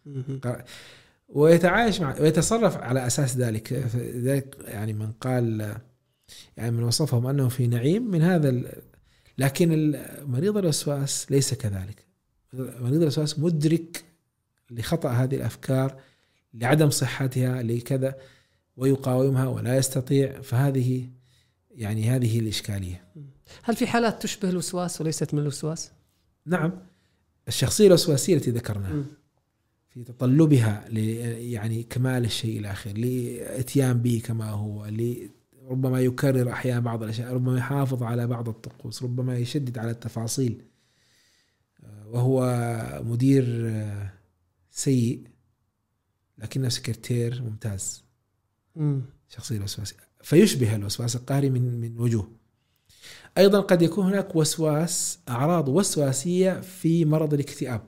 ويتعايش مع ويتصرف على أساس ذلك. ذلك يعني من قال يعني من وصفهم أنه في نعيم من هذا. لكن مريض الوسواس ليس كذلك. مريض الوسواس مدرك لخطأ هذه الأفكار، لعدم صحتها، لكذا، ويقاومها ولا يستطيع. فهذه يعني هذه الإشكالية. هل في حالات تشبه الوسواس وليست من الوسواس؟ نعم، الشخصية الوسواسية التي ذكرناها م. في تطلبها ل يعني كمال الشيء إلى آخر، لإتيان به كما هو، ربما يكرر أحيانا بعض الأشياء، ربما يحافظ على بعض الطقوس، ربما يشدد على التفاصيل، وهو مدير سيء لكنه سكرتير ممتاز. م. شخصية الوسواسية فيشبه الوسواس القهري من من وجوه. أيضا قد يكون هناك وسواس، أعراض وسواسية في مرض الاكتئاب.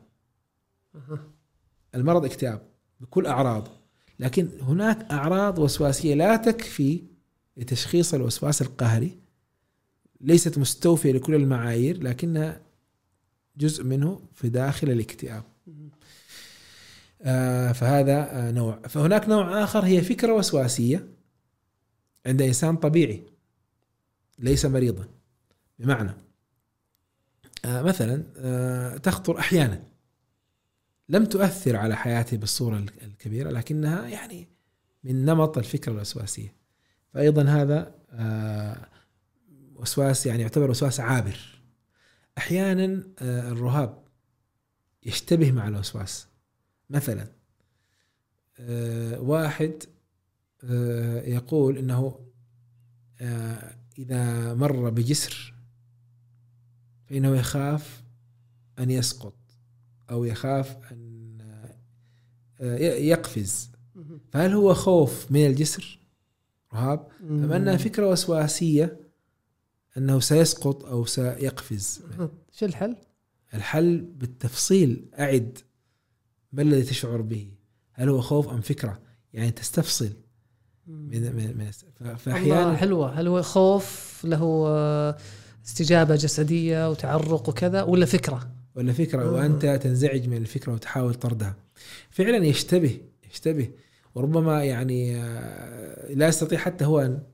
المرض اكتئاب بكل أعراض، لكن هناك أعراض وسواسية لا تكفي لتشخيص الوسواس القهري، ليست مستوفية لكل المعايير، لكنها جزء منه في داخل الاكتئاب. آه فهذا آه نوع. فهناك نوع آخر هي فكرة وسواسية عند إنسان طبيعي ليس مريضا، بمعنى آه مثلا آه تخطر أحيانا، لم تؤثر على حياتي بالصورة الكبيرة، لكنها يعني من نمط الفكرة الوسواسية. فأيضا هذا آه وسواس يعني يعتبر وسواس عابر. أحيانا آه الرهاب يشتبه مع الوسواس. مثلا آه واحد آه يقول إنه آه إذا مر بجسر فإنه يخاف أن يسقط أو يخاف أن آه يقفز. فهل هو خوف من الجسر رهاب أم أنها فكرة وسواسية أنه سيسقط أو سيقفز؟ شو الحل؟ الحل بالتفصيل. أعد ما الذي تشعر به، هل هو خوف أم فكرة، يعني تستفصل من من فأحيانا حلوة. هل هو خوف له استجابة جسدية وتعرق وكذا، ولا فكرة ولا فكرة آه. وأنت تنزعج من الفكرة وتحاول طردها. فعلا يشتبه يشتبه وربما يعني لا يستطيع حتى هو أن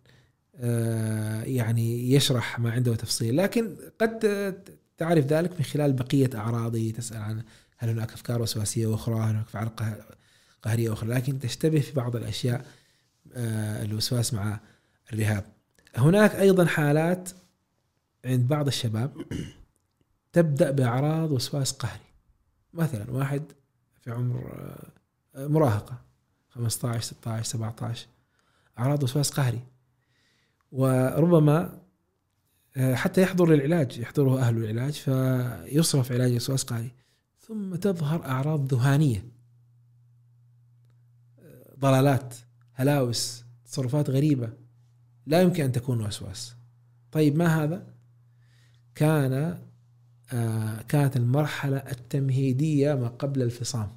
يعني يشرح ما عنده تفصيل، لكن قد تعرف ذلك من خلال بقية أعراضه. تسأل عن هل هناك أفكار وسواسية أخرى، هل هناك أفعال قهرية أخرى، لكن تشتبه في بعض الأشياء الوسواس مع الرهاب. هناك أيضا حالات عند بعض الشباب تبدأ بأعراض وسواس قهري. مثلا واحد في عمر مراهقة خمسة عشر ستة عشر سبعة عشر، أعراض وسواس قهري، وربما حتى يحضر للعلاج، يحضره أهل العلاج فيصرف علاج وسواس قهري، ثم تظهر أعراض ذهانية، ضلالات، هلاوس، تصرفات غريبة لا يمكن أن تكون وسواس. طيب ما هذا؟ كان آه كانت المرحلة التمهيدية ما قبل الفصام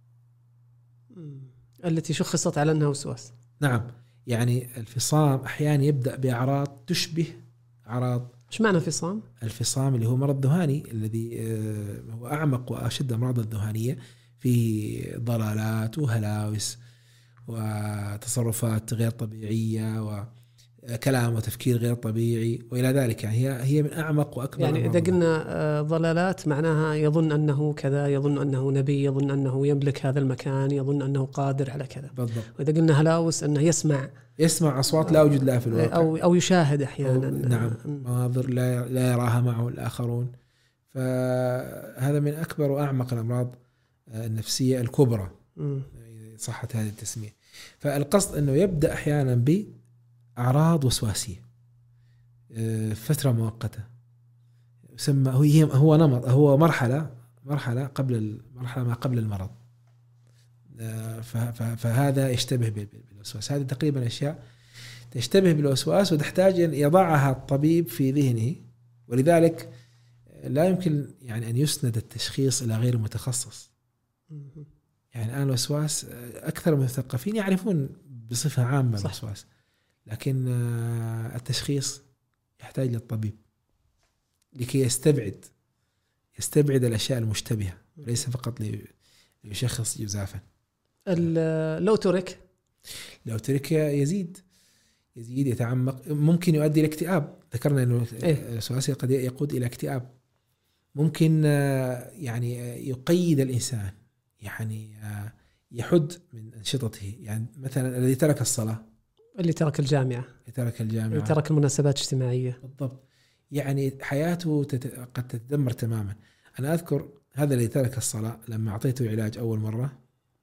التي شخصت على أنها وسواس. نعم، يعني الفصام أحيانا يبدأ بأعراض تشبه أعراض. إيش معنى فصام؟ الفصام اللي هو مرض ذهاني، الذي آه هو أعمق وأشد أمراض الذهانية، في ضلالات وهلاوس وتصرفات غير طبيعية وكلام وتفكير غير طبيعي وإلى ذلك. يعني هي هي من أعمق وأكبر. يعني إذا قلنا ضلالات معناها يظن أنه كذا، يظن أنه نبي، يظن أنه يملك هذا المكان، يظن أنه قادر على كذا. بالضبط. وإذا قلنا هلاوس أنه يسمع يسمع أصوات لا وجود لها في الواقع، أو أو يشاهد أحيانا. نعم، مناظر لا لا يراها معه الآخرون. فهذا من أكبر وأعمق الأمراض النفسية الكبرى صحة هذه التسمية. فالقصد أنه يبدأ أحيانا بأعراض وسواسية فترة مؤقتة، يسمى هو هو نمط، هو مرحلة مرحلة قبل المرحلة ما قبل المرض. فهذا يشتبه بالوسواس. هذه تقريبا أشياء تشتبه بالوسواس وتحتاج أن يضعها الطبيب في ذهنه. ولذلك لا يمكن يعني أن يسند التشخيص إلى غير متخصص. يعني الآن الوسواس أكثر من المثقفين يعرفون بصفة عامة الوسواس، لكن التشخيص يحتاج للطبيب لكي يستبعد يستبعد الأشياء المشتبهة وليس فقط ليشخص جزافا. لو ترك لو ترك يزيد يزيد يتعمق، ممكن يؤدي إلى اكتئاب. ذكرنا أنه الوسواس قد يقود إلى اكتئاب. ممكن يعني يقيد الإنسان، يعني يحد من أنشطته. يعني مثلا الذي ترك الصلاة، اللي ترك الجامعة، اللي ترك الجامعة، اللي ترك المناسبات الاجتماعية، بالضبط، يعني حياته تت... قد تتدمر تماما. أنا أذكر هذا اللي ترك الصلاة لما أعطيته علاج أول مرة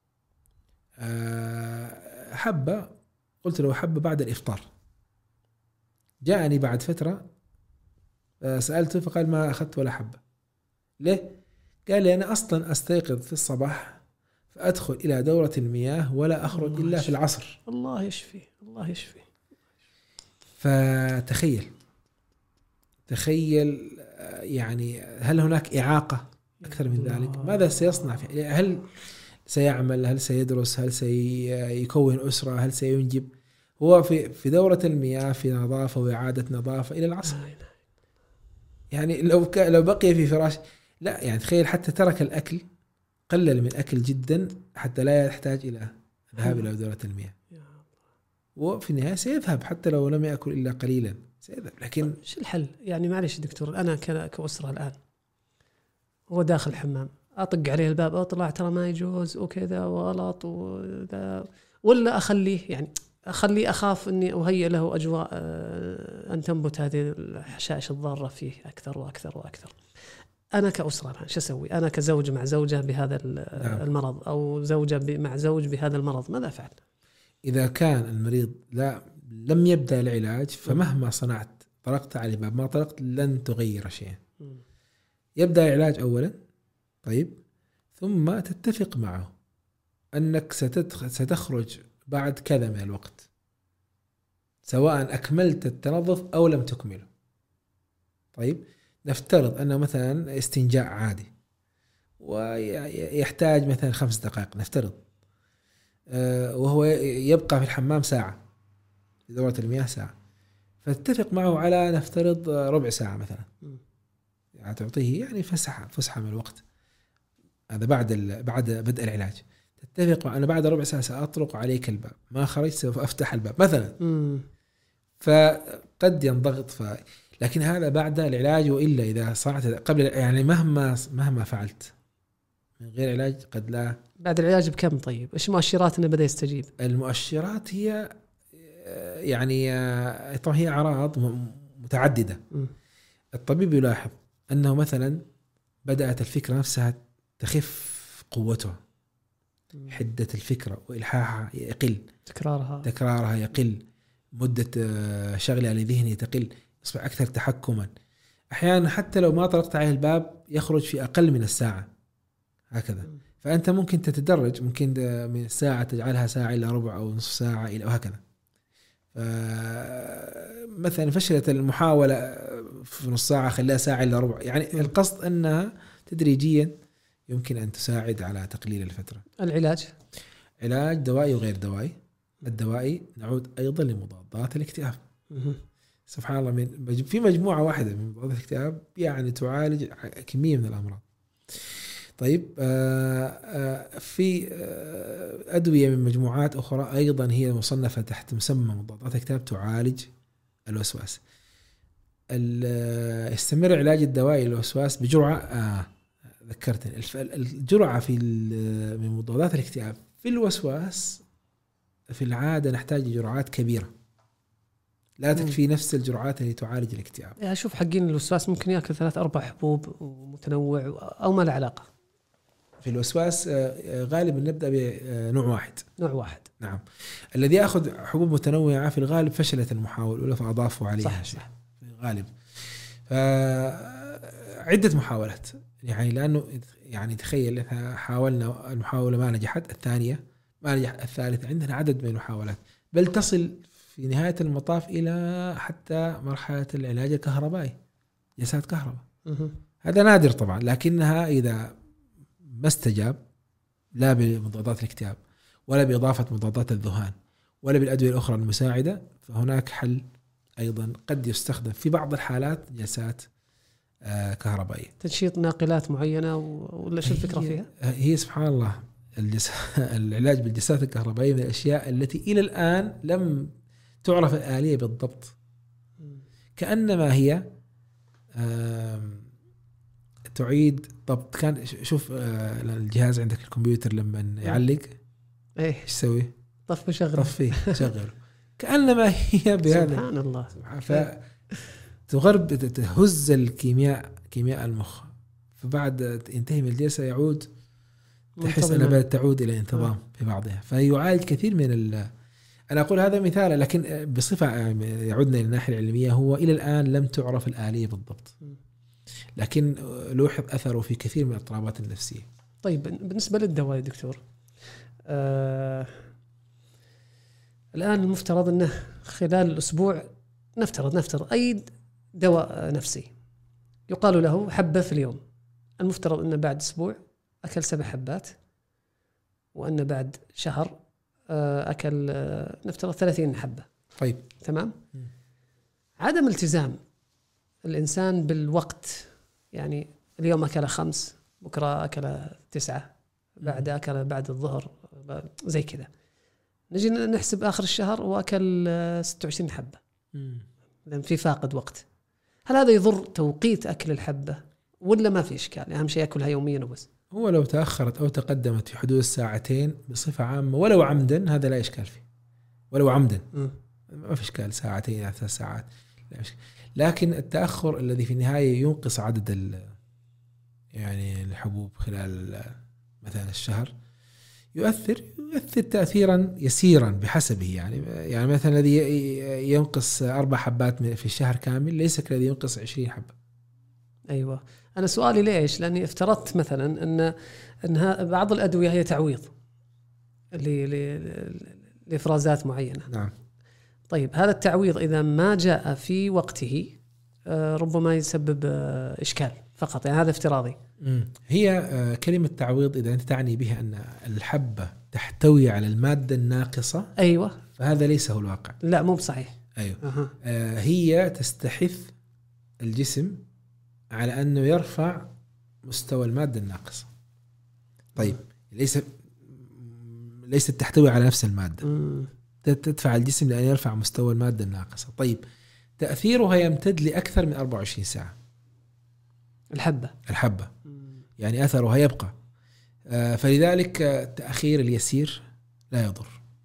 حبة، قلت له حبة بعد الإفطار. جاءني بعد فترة سألته فقال ما أخذت ولا حبة. ليه؟ قال لي أنا أصلا أستيقظ في الصباح فأدخل إلى دورة المياه ولا أخرج إلا في العصر. الله يشفي، الله يشفي. فتخيل تخيل يعني هل هناك إعاقة أكثر من ذلك؟ ماذا سيصنع فيه؟ هل سيعمل؟ هل سيدرس؟ هل سيكون أسرة؟ هل سينجب؟ هو في في دورة المياه في نظافة وإعادة نظافة إلى العصر. يعني لو لو بقي في فراش لا، يعني تخيل حتى ترك الأكل، قلل من أكل جدا حتى لا يحتاج إلى الذهاب إلى دورة المياه، وفي النهاية سيذهب حتى لو لم يأكل إلا قليلا سيذهب. لكن شو الحل؟ يعني معلش دكتور، أنا كأسرة الآن هو داخل الحمام أطق عليه الباب أطلع ترى ما يجوز وكذا وغلط وذا، ولا أخليه يعني أخليه أخاف أني أهيئ له أجواء أن تنبت هذه الحشائش الضارة فيه أكثر وأكثر وأكثر. أنا كأسرة الآن شو أسوي؟ أنا كزوج مع زوجة بهذا المرض أو زوجة مع زوج بهذا المرض، ماذا أفعل؟ إذا كان المريض لا لم يبدأ العلاج فمهما صنعت طرقت على الباب ما طرقت لن تغير شيئا. يبدأ العلاج أولا، طيب، ثم تتفق معه أنك ستخرج بعد كذا من الوقت، سواء أكملت التنظف أو لم تكمله. طيب نفترض أنه مثلا استنجاء عادي ويحتاج مثلا خمس دقائق نفترض، وهو يبقى في الحمام ساعة، في دورة المياه ساعة، فتتفق معه على نفترض ربع ساعة مثلا، يعني تعطيه يعني فسحة فسحة من الوقت. هذا بعد بعد بدء العلاج. تتفق مع أنا بعد ربع ساعة سأطرق عليك الباب، ما خرجت سوف أفتح الباب مثلا. مم. فقد ينضغط ف... لكن هذا بعد العلاج، وإلا إذا صارت قبل يعني مهما مهما فعلت من غير علاج قد لا. بعد العلاج بكم؟ طيب إيش مؤشرات إنه بدأ يستجيب؟ المؤشرات هي يعني طبعا هي أعراض متعددة. م. الطبيب يلاحظ أنه مثلا بدأت الفكرة نفسها تخف قوتها، م. حدة الفكرة وإلحاحها يقل، تكرارها تكرارها يقل، مدة شغلها لذهنه تقل، يصبح أكثر تحكما. أحيانا حتى لو ما طرقت عليه الباب يخرج في أقل من الساعة هكذا. م. فأنت ممكن تتدرج، ممكن من الساعة تجعلها ساعة إلى ربع أو نصف ساعة إلى وهكذا. مثلا فشلت المحاولة في نص ساعة خليها ساعة إلى ربع، يعني القصد أنها تدريجيا يمكن أن تساعد على تقليل الفترة. العلاج علاج دوائي وغير دوائي. الدوائي نعود أيضا لمضادات الاكتئاب. سبحان الله، من في مجموعة واحدة من مضادات الاكتئاب يعني تعالج كمية من الأمراض. طيب في أدوية من مجموعات أخرى أيضا هي مصنفة تحت مسمى مضادات الاكتئاب تعالج الوسواس. استمر علاج الدوائي للوسواس بجرعة آه ذكرتني الجرعة في من مضادات الاكتئاب في الوسواس في العادة نحتاج جرعات كبيرة، لا تكفي نفس الجرعات اللي تعالج الاكتئاب. يعني أشوف حقين الوسواس ممكن يأكل ثلاث أربع حبوب ومتنوع أو ما له علاقة. في الوسواس غالبا نبدأ بنوع واحد. نوع واحد. نعم. الذي يأخذ حبوب متنوعة في الغالب فشلت المحاولة ولا فأضافوا عليها صح شيء. صح. في الغالب عدة محاولات، يعني لأنه يعني تخيل إحنا حاولنا المحاولة ما نجحت، الثانية ما نجح، الثالثة، عندنا عدد من المحاولات بل تصل في في نهاية المطاف إلى حتى مرحلة العلاج الكهربائي، جلسات كهرباء. هذا نادر طبعا، لكنها إذا ما استجاب لا بمضادات الاكتئاب ولا بإضافة مضادات الذهان ولا بالأدوية الأخرى المساعدة، فهناك حل أيضا قد يستخدم في بعض الحالات جلسات آه كهربائية. تنشيط ناقلات معينة ولا شو الفكرة فيها؟ هي سبحان الله الجس... العلاج بالجلسات الكهربائية من الأشياء التي إلى الآن لم تعرف الآلية بالضبط. كأنما هي تعيد ضبط. كان شوف الجهاز عندك الكمبيوتر لما يعلق ايه ايش يسوي؟ طف وشغل طفيه شغله. كأنما هي بهذا سبحان الله. فتغرب تهز الكيمياء كيمياء المخ، فبعد ينتهي من الجلسة يعود تحس أنها بدأت تعود إلى انتظام آه. في بعضها، فيعالج كثير من ال أنا أقول هذا مثال، لكن بصفة يعودنا إلى الناحية العلمية هو إلى الآن لم تعرف الآلية بالضبط، لكن لوحظ أثره في كثير من الاضطرابات النفسية. طيب بالنسبة للدواء يا دكتور، آه الآن المفترض أنه خلال الأسبوع نفترض نفترض أي دواء نفسي يقال له حبة في اليوم، المفترض أنه بعد أسبوع أكل سبع حبات، وأن بعد شهر أكل نفترض ثلاثين حبة. طيب تمام. م. عدم التزام الإنسان بالوقت، يعني اليوم أكل خمس، بكرة أكل تسعة، بعد أكل بعد الظهر زي كذا، نجي نحسب آخر الشهر وأكل ستة وعشرين حبة، لأن في فاقد وقت. هل هذا يضر توقيت أكل الحبة ولا ما في إشكال؟ أهم شيء أكلها يوميا وبس. هو لو تأخرت أو تقدمت في حدود الساعتين بصفة عامة ولو عمدا هذا لا إشكال فيه، ولو عمدا م. ما في إشكال، ساعتين أو ثلاث ساعات لا إشكال. لكن التأخر الذي في النهاية ينقص عدد يعني الحبوب خلال مثلا الشهر يؤثر يؤثر تأثيرا يسيرا بحسبه. يعني يعني مثلا الذي ينقص أربع حبات في الشهر كامل ليس كالذي ينقص عشرين حبة. أيوة. أنا سؤالي ليش؟ لأني افترضت مثلا أن أنها بعض الأدوية هي تعويض لإفرازات معينة. نعم. طيب هذا التعويض إذا ما جاء في وقته ربما يسبب إشكال فقط، يعني هذا افتراضي. هي كلمة تعويض إذا أنت تعني بها أن الحبة تحتوي على المادة الناقصة، أيوة، فهذا ليس هو الواقع. لا مو بصحيح. أيوة. أه. هي تستحث الجسم على أنه يرفع مستوى المادة الناقصة. طيب ليس ليست تحتوي على نفس المادة، م. تدفع الجسم لأن يرفع مستوى المادة الناقصة. طيب تأثيرها يمتد لأكثر من أربعة وعشرين ساعة. الحبة الحبة يعني أثرها يبقى. آه فلذلك التأخير اليسير لا يضر.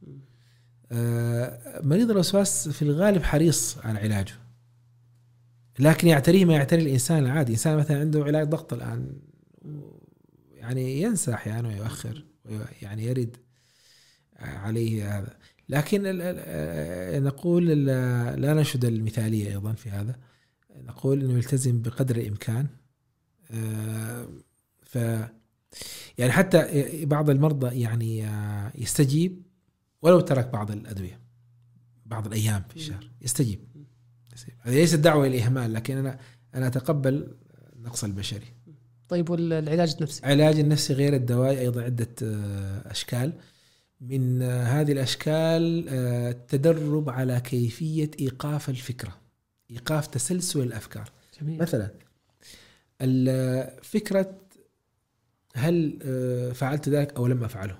آه مريض الوسواس في الغالب حريص على علاجه، لكن يعتريه ما يعتري الإنسان العادي. إنسان مثلا عنده علاج ضغط الآن يعني ينسى أحيانا ويؤخر، يعني يرد عليه هذا. لكن نقول لا نشهد المثالية أيضا في هذا، نقول إنه يلتزم بقدر الإمكان. ف يعني حتى بعض المرضى يعني يستجيب ولو ترك بعض الأدوية بعض الأيام في الشهر، يستجيب. هذه ليست دعوة إلى لكن أنا أنا أتقبل النقص البشري. طيب والعلاج النفسي؟ العلاج النفسي غير الدواء أيضا عدة أشكال. من هذه الأشكال التدرب على كيفية إيقاف الفكرة، إيقاف تسلسل الأفكار. جميل. مثلا الفكرة هل فعلت ذلك أو لم أفعله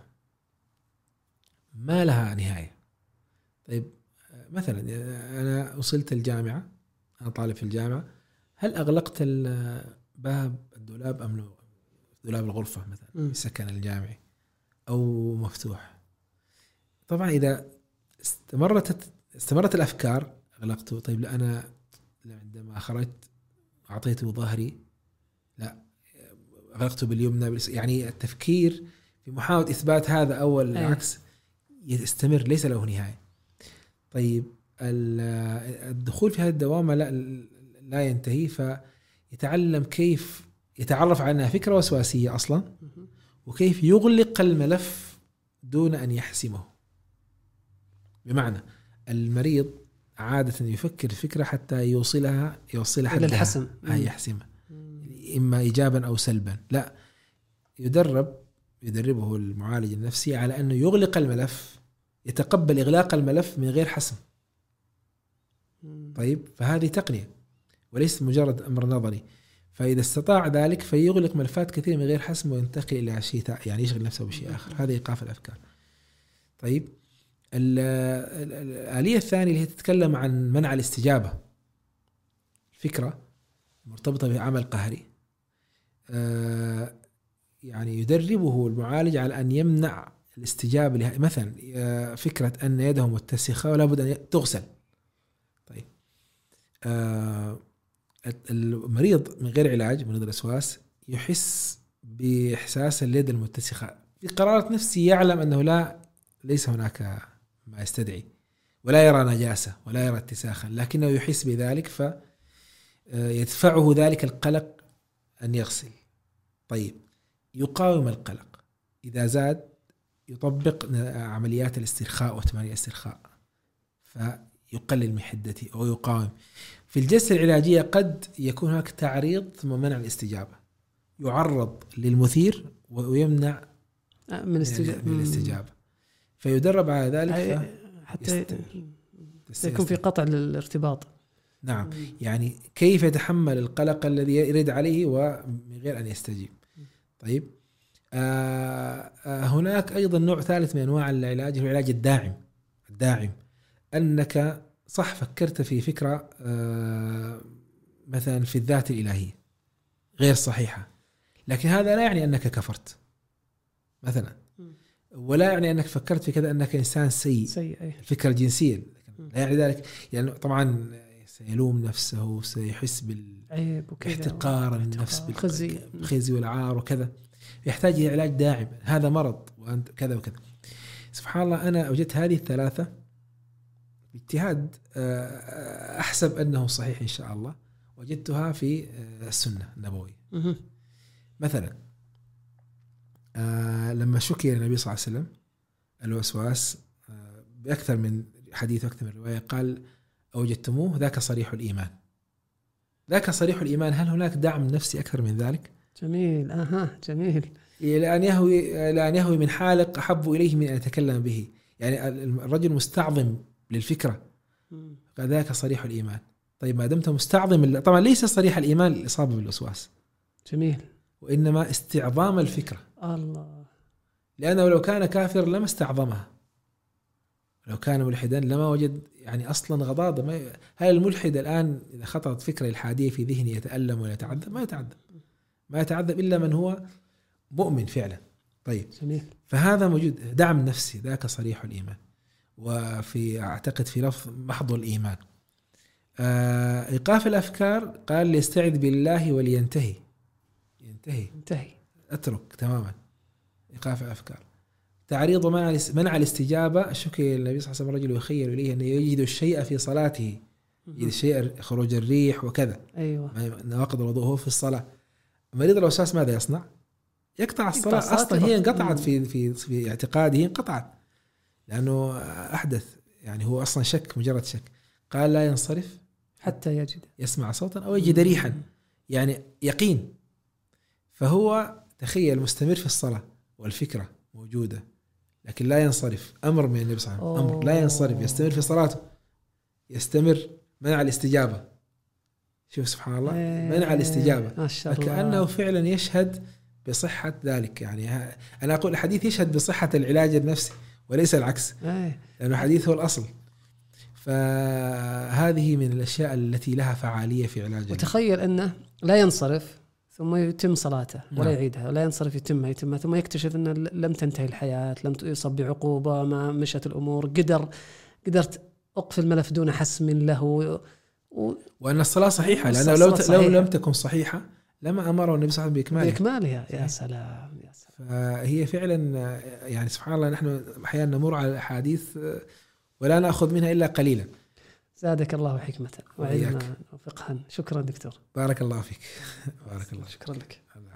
ما لها نهاية. طيب مثلا أنا وصلت الجامعة، أنا طالب في الجامعة، هل أغلقت باب الدولاب أم لا؟ دولاب الغرفة مثلا في السكن الجامعي أو مفتوح؟ طبعا إذا استمرت استمرت الأفكار أغلقته. طيب لا أنا عندما خرجت أعطيته ظهري، لا أغلقته باليمنى. يعني التفكير في محاولة إثبات هذا أو العكس يستمر، ليس له نهاية. طيب الدخول في هذه الدوامة لا لا ينتهي، فيتعلم كيف يتعرف على أنها فكرة وسواسية أصلا، وكيف يغلق الملف دون أن يحسمه. بمعنى المريض عادة يفكر فكرة حتى يوصلها يوصلها إلى الحسم، هي يحسمها إما إيجابا أو سلبا. لا، يدرب يدربه المعالج النفسي على أنه يغلق الملف، يتقبل إغلاق الملف من غير حسم. طيب، فهذه تقنية وليس مجرد أمر نظري. فإذا استطاع ذلك فيغلق ملفات كثيرة من غير حسم وينتقل إلى شيء يعني يشغل نفسه بشيء آخر. هذا إيقاف الأفكار. طيب، الآلية الثانية اللي هي تتكلم عن منع الاستجابة، فكرة مرتبطة بعمل قهري. آه يعني يدربه المعالج على أن يمنع الاستجابة لها. مثلا آه فكرة أن يده متسخة ولا بد أن تغسل. طيب، آه المريض من غير علاج، مريض الوسواس، يحس بإحساس اليد المتسخة في قرارة نفسه، يعلم أنه لا ليس هناك ما يستدعي، ولا يرى نجاسة ولا يرى اتساخا، لكنه يحس بذلك فيدفعه ذلك القلق أن يغسل. طيب، يقاوم القلق، إذا زاد يطبق عمليات الاسترخاء وتمارين الاسترخاء فيقلل من حدته أو يقاوم. في الجلسة العلاجية قد يكون هناك تعريض ثم منع الاستجابة، يعرض للمثير ويمنع من الاستجابة, من الاستجابة. فيدرب على ذلك حتى يكون في قطع للارتباط. نعم، يعني كيف يتحمل القلق الذي يرد عليه ومن غير أن يستجيب. طيب، آه آه هناك أيضا نوع ثالث من أنواع العلاج، هو العلاج الداعم. الداعم أنك صح فكرت في فكرة آه مثلا في الذات الإلهية غير صحيحة، لكن هذا لا يعني أنك كفرت مثلا، ولا يعني أنك فكرت في كذا أنك إنسان سيء. سيء الفكرة الجنسية لا يعني ذلك، يعني طبعا سيلوم نفسه وسيحس بالاحتقار النفس، بالخزي والعار وكذا، يحتاج إلى علاج داعم. هذا مرض وأنت كذا وكذا. سبحان الله، أنا وجدت هذه الثلاثة باجتهاد أحسب أنه صحيح إن شاء الله، وجدتها في السنة النبوية. مثلا لما شكي النبي صلى الله عليه وسلم الوسواس بأكثر من حديث وأكثر من رواية، قال: أوجدتموه ذاك صريح الإيمان. ذاك صريح الإيمان، هل هناك دعم نفسي أكثر من ذلك؟ جميل. أها جميل. لأن يهوي لأن يهوي من حالق أحب إليه من أن يتكلم به. يعني الرجل مستعظم للفكرة، ذاك صريح الإيمان. طيب، ما دمت مستعظم، طبعا ليس صريح الإيمان الإصابة بالوسواس، جميل، وإنما استعظام الفكرة. الله. لأنه لو كان كافر لما استعظمها، لو كان ملحدا لما وجد يعني أصلا غضاضة. ما ي... هل الملحد الآن إذا خطرت فكرة الحادية في ذهنه يتألم ولا يتعذب؟ ما يتعذب، ما يتعذب إلا من هو مؤمن فعلا. طيب، جميل. فهذا موجود دعم نفسي، ذاك صريح الإيمان. وفي أعتقد في لفظ محض الإيمان. آه إيقاف الأفكار، قال: ليستعذ بالله ولينتهي. ينتهي انتهي أترك تماما. إيقاف الأفكار. تعريض منع الاستجابة، شكي النبي صلى الله عليه وسلم رجل يخيل إليه أن يجد الشيء في صلاته، يجد الشيء، خروج الريح وكذا. أيوة. نواقض الوضوء في الصلاة. مريض الوسواس ماذا يصنع؟ يقطع الصلاة. أصلا هي انقطعت في في في اعتقاده، انقطعت لأنه أحدث، يعني هو أصلا شك، مجرد شك. قال: لا ينصرف حتى يجد يسمع صوتا أو يجد ريحا، يعني يقين. فهو تخيل مستمر في الصلاة والفكرة موجودة، لكن لا ينصرف. أمر من النبي صلى الله عليه وسلم، أمر لا ينصرف، يستمر في صلاته، يستمر. منع الاستجابة. شوف سبحان الله، منع الاستجابة، فكأنه فعلا يشهد بصحة ذلك. يعني أنا أقول الحديث يشهد بصحة العلاج النفسي وليس العكس، لأنه الحديث هو الأصل. فهذه من الأشياء التي لها فعالية في علاج. وتخيل أنه لا ينصرف ثم يتم صلاته ولا يعيدها، لا ينصرف يتمها يتمها ثم يكتشف أن لم تنتهي الحياة، لم يصب بعقوبة، ما مشت الأمور، قدر قدرت أقفل ملف دون حسم له، و... وأن الصلاة صحيحة، لأنه لو, لو لم تكن صحيحة لما أمره النبي صلى الله عليه وسلم بإكمالها. بإكمالها. يا سلام يا سلام. فهي فعلا يعني سبحان الله، نحن أحيانا نمر على الأحاديث ولا نأخذ منها إلا قليلا. زادك الله حكمة وعلما وفقها. شكرا دكتور. بارك الله فيك. بارك الله. شكرا لك.